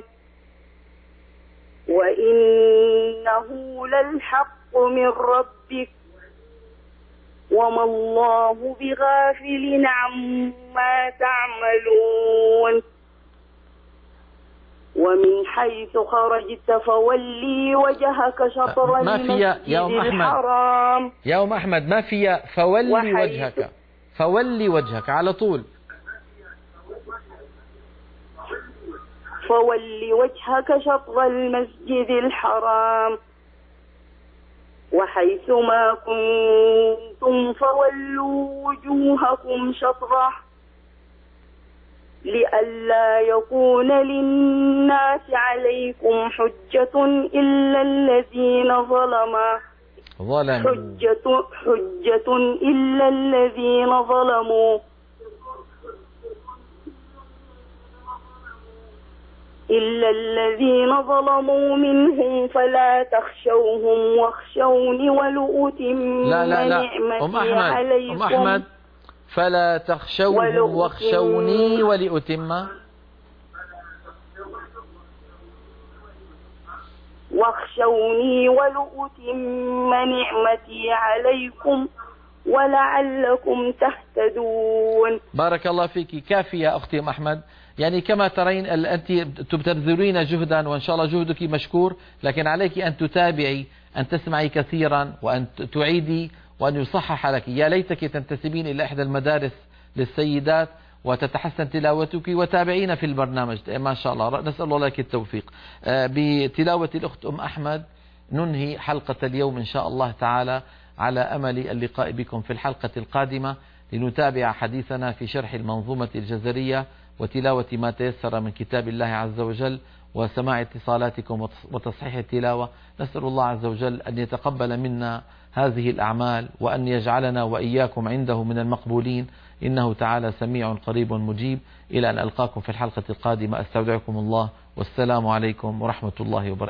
وإنه للحق من ربك وما الله بغافل عما تعملون. ومن حيث خرجت فولي وجهك شطر ما في يا أم الحرام. يا أم أحمد ما في فولي وحيث وجهك، فولي وجهك على طول. فولي وجهك شطر المسجد الحرام وحيث ما كنتم فولوا وجوهكم شطره لئلا يكون للناس عليكم حجة إلا الذين ظلموا ظلموا حجة, حجة إلا الذين ظلموا إلا الذين ظلموا منهم فلا تخشوهم واخشوني ولأتم لا لا لا نعمتي أم أحمد عليكم. أم أحمد فلا تخشوهم واخشوني ولأتم واخشوني ولأتم نعمتي عليكم ولعلكم تهتدون. بارك الله فيك. كافية يا أختي أم أحمد. يعني كما ترين أنت تبذلين جهدا وإن شاء الله جهدك مشكور، لكن عليك أن تتابعي، أن تسمعي كثيرا، وأن تعيدي، وأن يصحح لك. يا ليتك تنتسبين إلى إحدى المدارس للسيدات وتتحسن تلاوتك وتابعين في البرنامج ما شاء الله. نسأل الله لك التوفيق. بتلاوة الأخت أم أحمد ننهي حلقة اليوم إن شاء الله تعالى، على أمل اللقاء بكم في الحلقة القادمة لنتابع حديثنا في شرح المنظومة الجزرية وتلاوة ما تيسر من كتاب الله عز وجل وسماع اتصالاتكم وتصحيح التلاوة. نسأل الله عز وجل أن يتقبل منا هذه الأعمال وأن يجعلنا وإياكم عنده من المقبولين، إنه تعالى سميع قريب مجيب. إلى أن ألقاكم في الحلقة القادمة أستودعكم الله، والسلام عليكم ورحمة الله وبركاته.